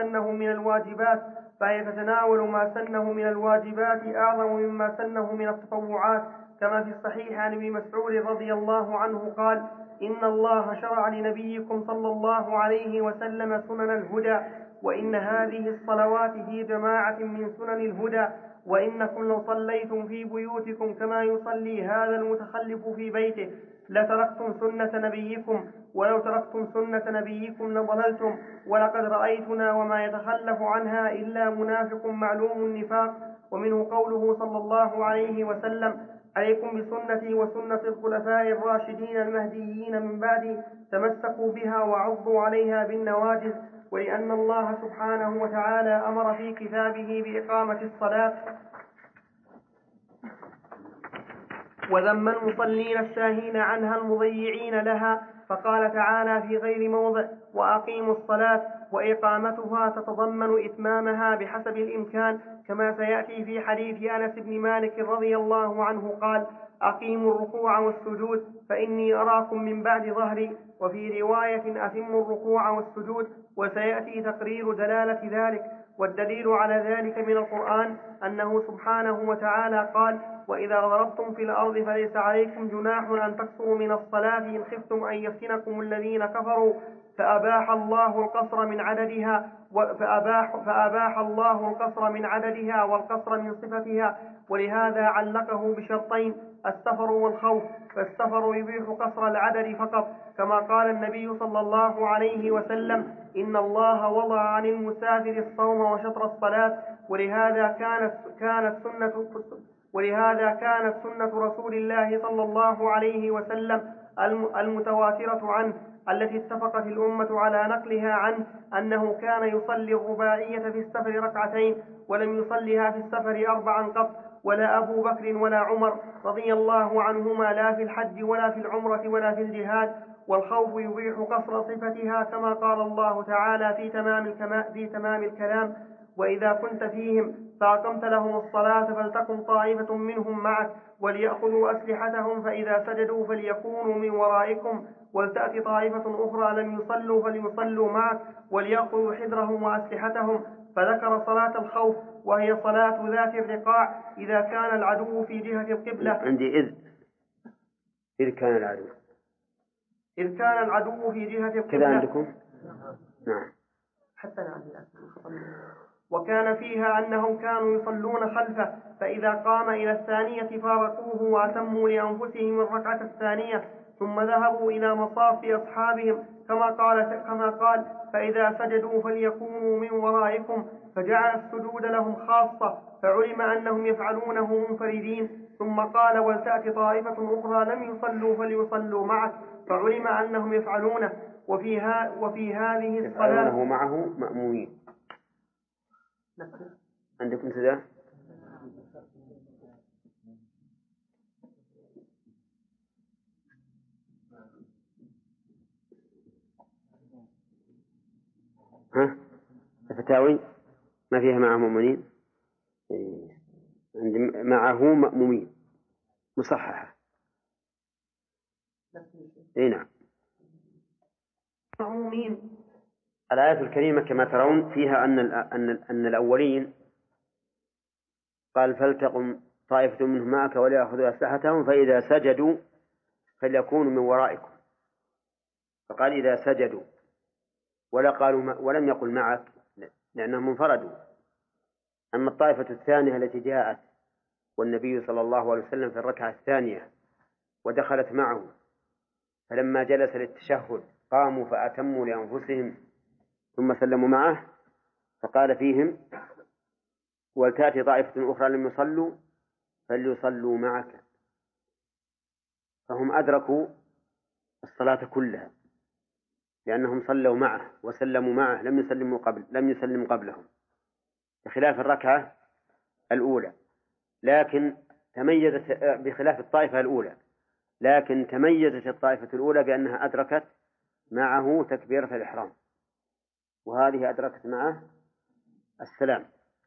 سنه من الواجبات أعظم مما سنه من التطوعات، كما في الصحيح عن ابن مسعود رضي الله عنه قال: إن الله شرع لنبيكم صلى الله عليه وسلم سنن الهدى، وإن هذه الصلوات في جماعة من سنن الهدى، وإنكم لو صليتم في بيوتكم كما يصلي هذا المتخلف في بيته لتركتم سنة نبيكم، ولو تركتم سنة نبيكم لضللتم، ولقد رأيتنا وما يتخلف عنها إلا منافق معلوم النفاق. ومنه قوله صلى الله عليه وسلم: عليكم بسنتي وسنة الخلفاء الراشدين المهديين من بعدي، تمسكوا بها وعضوا عليها بالنواجذ. ولأن الله سبحانه وتعالى أمر في كتابه بإقامة الصلاة وذم المصلين الساهين عنها المضيعين لها، فقال تعالى في غير موضع: وأقيموا الصلاة، وإقامتها تتضمن إتمامها بحسب الإمكان، كما سيأتي في حديث أنس بن مالك رضي الله عنه قال: أقيموا الركوع والسجود فإني أراكم من بعد ظهري. وفي رواية: أتموا الركوع والسجود. وسيأتي تقرير دلالة ذلك. والدليل على ذلك من القرآن أنه سبحانه وتعالى قال: وإذا ضربتم في الأرض فليس عليكم جناح أن تقصروا من الصلاة إن خفتم أن يفتنكم الذين كفروا، فأباح الله القصر من عددها والقصر من صفتها، ولهذا علقه بشرطين: السفر والخوف، فالسفر يبيح قصر العدد فقط، كما قال النبي صلى الله عليه وسلم: إن الله وضع عن المسافر الصوم وشطر الصلاة. ولهذا كانت سنة رسول الله صلى الله عليه وسلم المتواترة عنه التي اتفقت الأمة على نقلها عنه أنه كان يصلي الرباعية في السفر ركعتين، ولم يصلها في السفر 4 قط، ولا أبو بكر ولا عمر رضي الله عنهما، لا في الحج ولا في العمرة ولا في الجهاد. والخوف يبيح قصر صفتها، كما قال الله تعالى في تمام الكلام: وإذا كنت فيهم فأقمت لهم الصلاة فلتكن طائفة منهم معك وليأخذوا أسلحتهم، فإذا سجدوا فليكونوا من ورائكم، ولتأتي طائفة أخرى لم يصلوا فليصلوا معك وليأخذوا حذرهم وأسلحتهم. فذكر صلاة الخوف، وهي صلاة ذات الرقاع إذا كان العدو في جهة القبلة. عندي إذ كان العدو في جهة القبلة كذا عندكم؟ نعم. حتى وكان فيها أنهم كانوا يصلون خلفه، فإذا قام إلى الثانية فارقوه وأتموا لأنفسهم الركعة الثانية، ثم ذهبوا إلى مصاف أصحابهم، كما قال: فإذا سجدوا فليكونوا من ورائكم، فجعل السجود لهم خاصة، فعلم أنهم يفعلونه منفردين. ثم قال: ولتأتي طائفة أخرى لم يصلوا فليصلوا معك، فعلم أنهم يفعلونه. وفي هذه الصلاة يفعلونه معه مأمومين. عندكم كذا؟ تساوي ما فيها معه مؤمنين، معه مأمومين مصححة. اي نعم. مأمومين. الآية الكريمة كما ترون فيها أن الأولين قال فلتقم طائفة منهم معك وليأخذوا أسلحتهم فإذا سجدوا فليكونوا من ورائكم، فقال إذا سجدوا ولم يقل معك لأنهم انفردوا. أما الطائفة الثانية التي جاءت والنبي صلى الله عليه وسلم في الركعة الثانية ودخلت معه، فلما جلس للتشهد قاموا فأتموا لأنفسهم ثم سلموا معه، فقال فيهم ولتأتي طائفة أخرى لم يصلوا فليصلوا معك، فهم أدركوا الصلاة كلها لأنهم صلوا معه وسلموا معه، لم يسلموا قبلهم، بخلاف الركعة الأولى. لكن تميزت بخلاف الطائفة الأولى، لكن تميزت الطائفة الأولى بأنها أدركت معه تكبيرة الإحرام، وهذه أدركت معه السلام.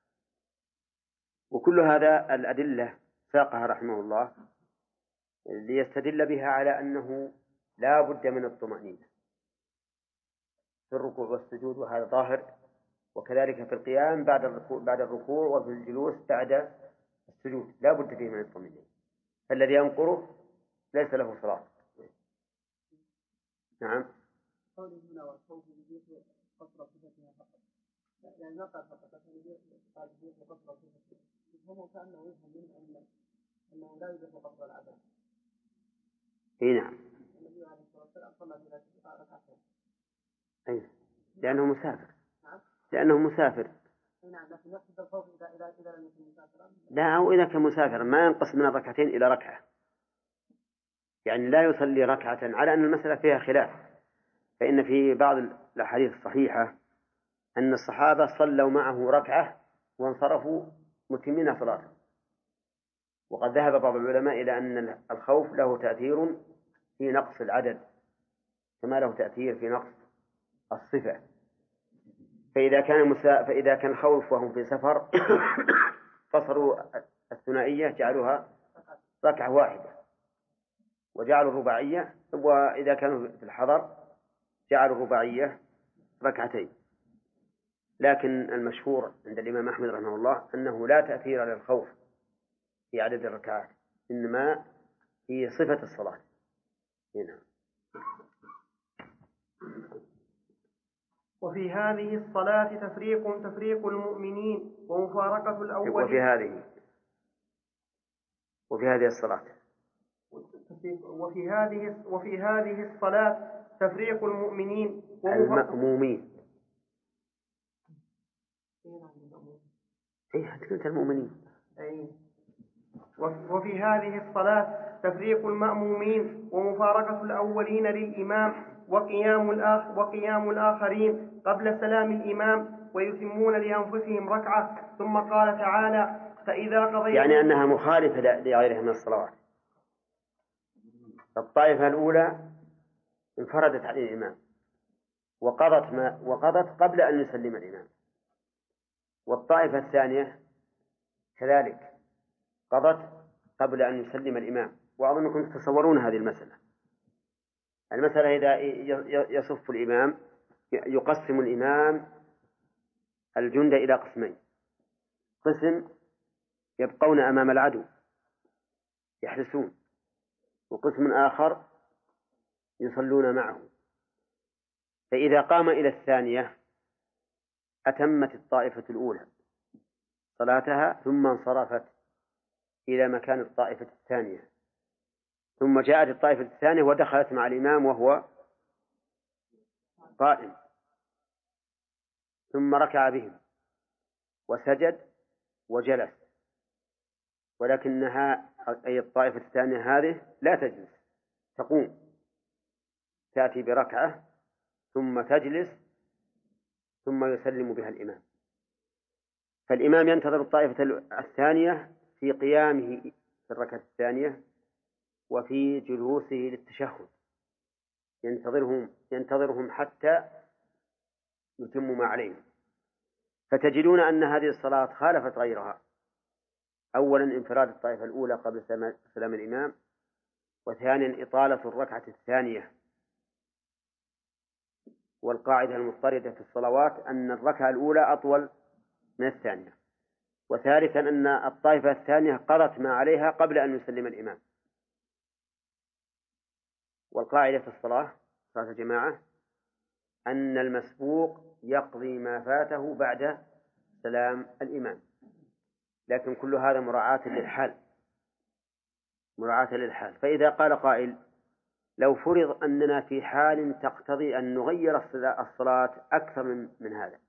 وكل هذا الأدلة ساقها رحمه الله ليستدل بها على أنه لا بد من الطمأنينة في الركوع والسجود، وهذا ظاهر، وكذلك في القيام بعد الركوع وفي الجلوس بعد السجود لا بد فيه من الطمأنينة، فالذي ينقره ليس له صلاة. نعم. قوله هنا والخوف يجيء قصر صفتها فقط، يعني ما قال فقط يجيء قصر صفتها، هم كأنه يفهم منه أنه لا يجيء قصر العذاب. اي نعم. النبي عليه الصلاة والسلام صلى بلا ركعتين. اي لأنه مسافر. نعم. لأنه مسافر. نعم، لكن يقصد الخوف إذا لم يكن مسافرا. لا، أو إذا كان مسافرا ما ينقص من الركعتين إلى ركعة، يعني لا يصلي ركعة، على أن المسألة فيها خلاف. فإن في بعض الأحاديث الصحيحة أن الصحابة صلوا معه ركعة وانصرفوا متمين صلاته، وقد ذهب بعض العلماء إلى أن الخوف له تأثير في نقص العدد كما له تأثير في نقص الصفة. فإذا كان الخوف وهم في سفر قصروا الثنائية جعلوها ركعة واحدة وجعلوا الرباعية، وإذا كانوا في الحضر جعلوا الرباعية ركعتين. لكن المشهور عند الإمام أحمد رحمه الله أنه لا تأثير للخوف في عدد الركعات، إنما هي صفة الصلاة. هنا. وفي هذه الصلاة تفريق المؤمنين ومفارقة الأول. وفي هذه الصلاة وفي هذه الصلاة تفريق المؤمنين المأمومين. أنت المؤمنين. وفي هذه الصلاة تفريق المأمومين ومفارقة الأولين للإمام وقيام الآخرين قبل سلام الإمام ويتمون لأنفسهم ركعة. ثم قال تعالى فإذا قضيتم، يعني أنها مخالفة لغيرها من الصلوات. الطائفة الأولى انفردت عن الإمام وقضت قبل أن يسلم الإمام، والطائفة الثانية كذلك قضت قبل أن يسلم الإمام. وأظنكم تتصورون هذه المسألة إذا يصف الإمام يقسم الإمام الجند إلى قسمين: قسم يبقون أمام العدو يحرسون، وقسم آخر يصلون معه. فإذا قام إلى الثانية أتمت الطائفة الأولى صلاتها ثم انصرفت إلى مكان الطائفة الثانية، ثم جاءت الطائفة الثانية ودخلت مع الإمام وهو قائم، ثم ركع بهم وسجد وجلس، ولكنها أي الطائفة الثانية هذه لا تجلس، تقوم تأتي بركعة ثم تجلس ثم يسلم بها الإمام. فالإمام ينتظر الطائفة الثانية في قيامه في الركعة الثانية وفي جلوسه للتشهد، ينتظرهم حتى يتموا ما عليهم. فتجدون أن هذه الصلاة خالفت غيرها. أولا انفراد الطائفة الأولى قبل سلام الإمام، وثانيا إطالة الركعة الثانية. والقاعدة المضطردة في الصلوات أن الركعة الأولى أطول من الثانية. وثالثا أن الطائفة الثانية قضت ما عليها قبل أن يسلم الإمام. والقاعدة في الصلاة صلاة الجماعة أن المسبوق يقضي ما فاته بعد سلام الإمام، لكن كل هذا مراعاة للحال. فإذا قال قائل لو فرض أننا في حال تقتضي أن نغير الصلاة أكثر من هذا،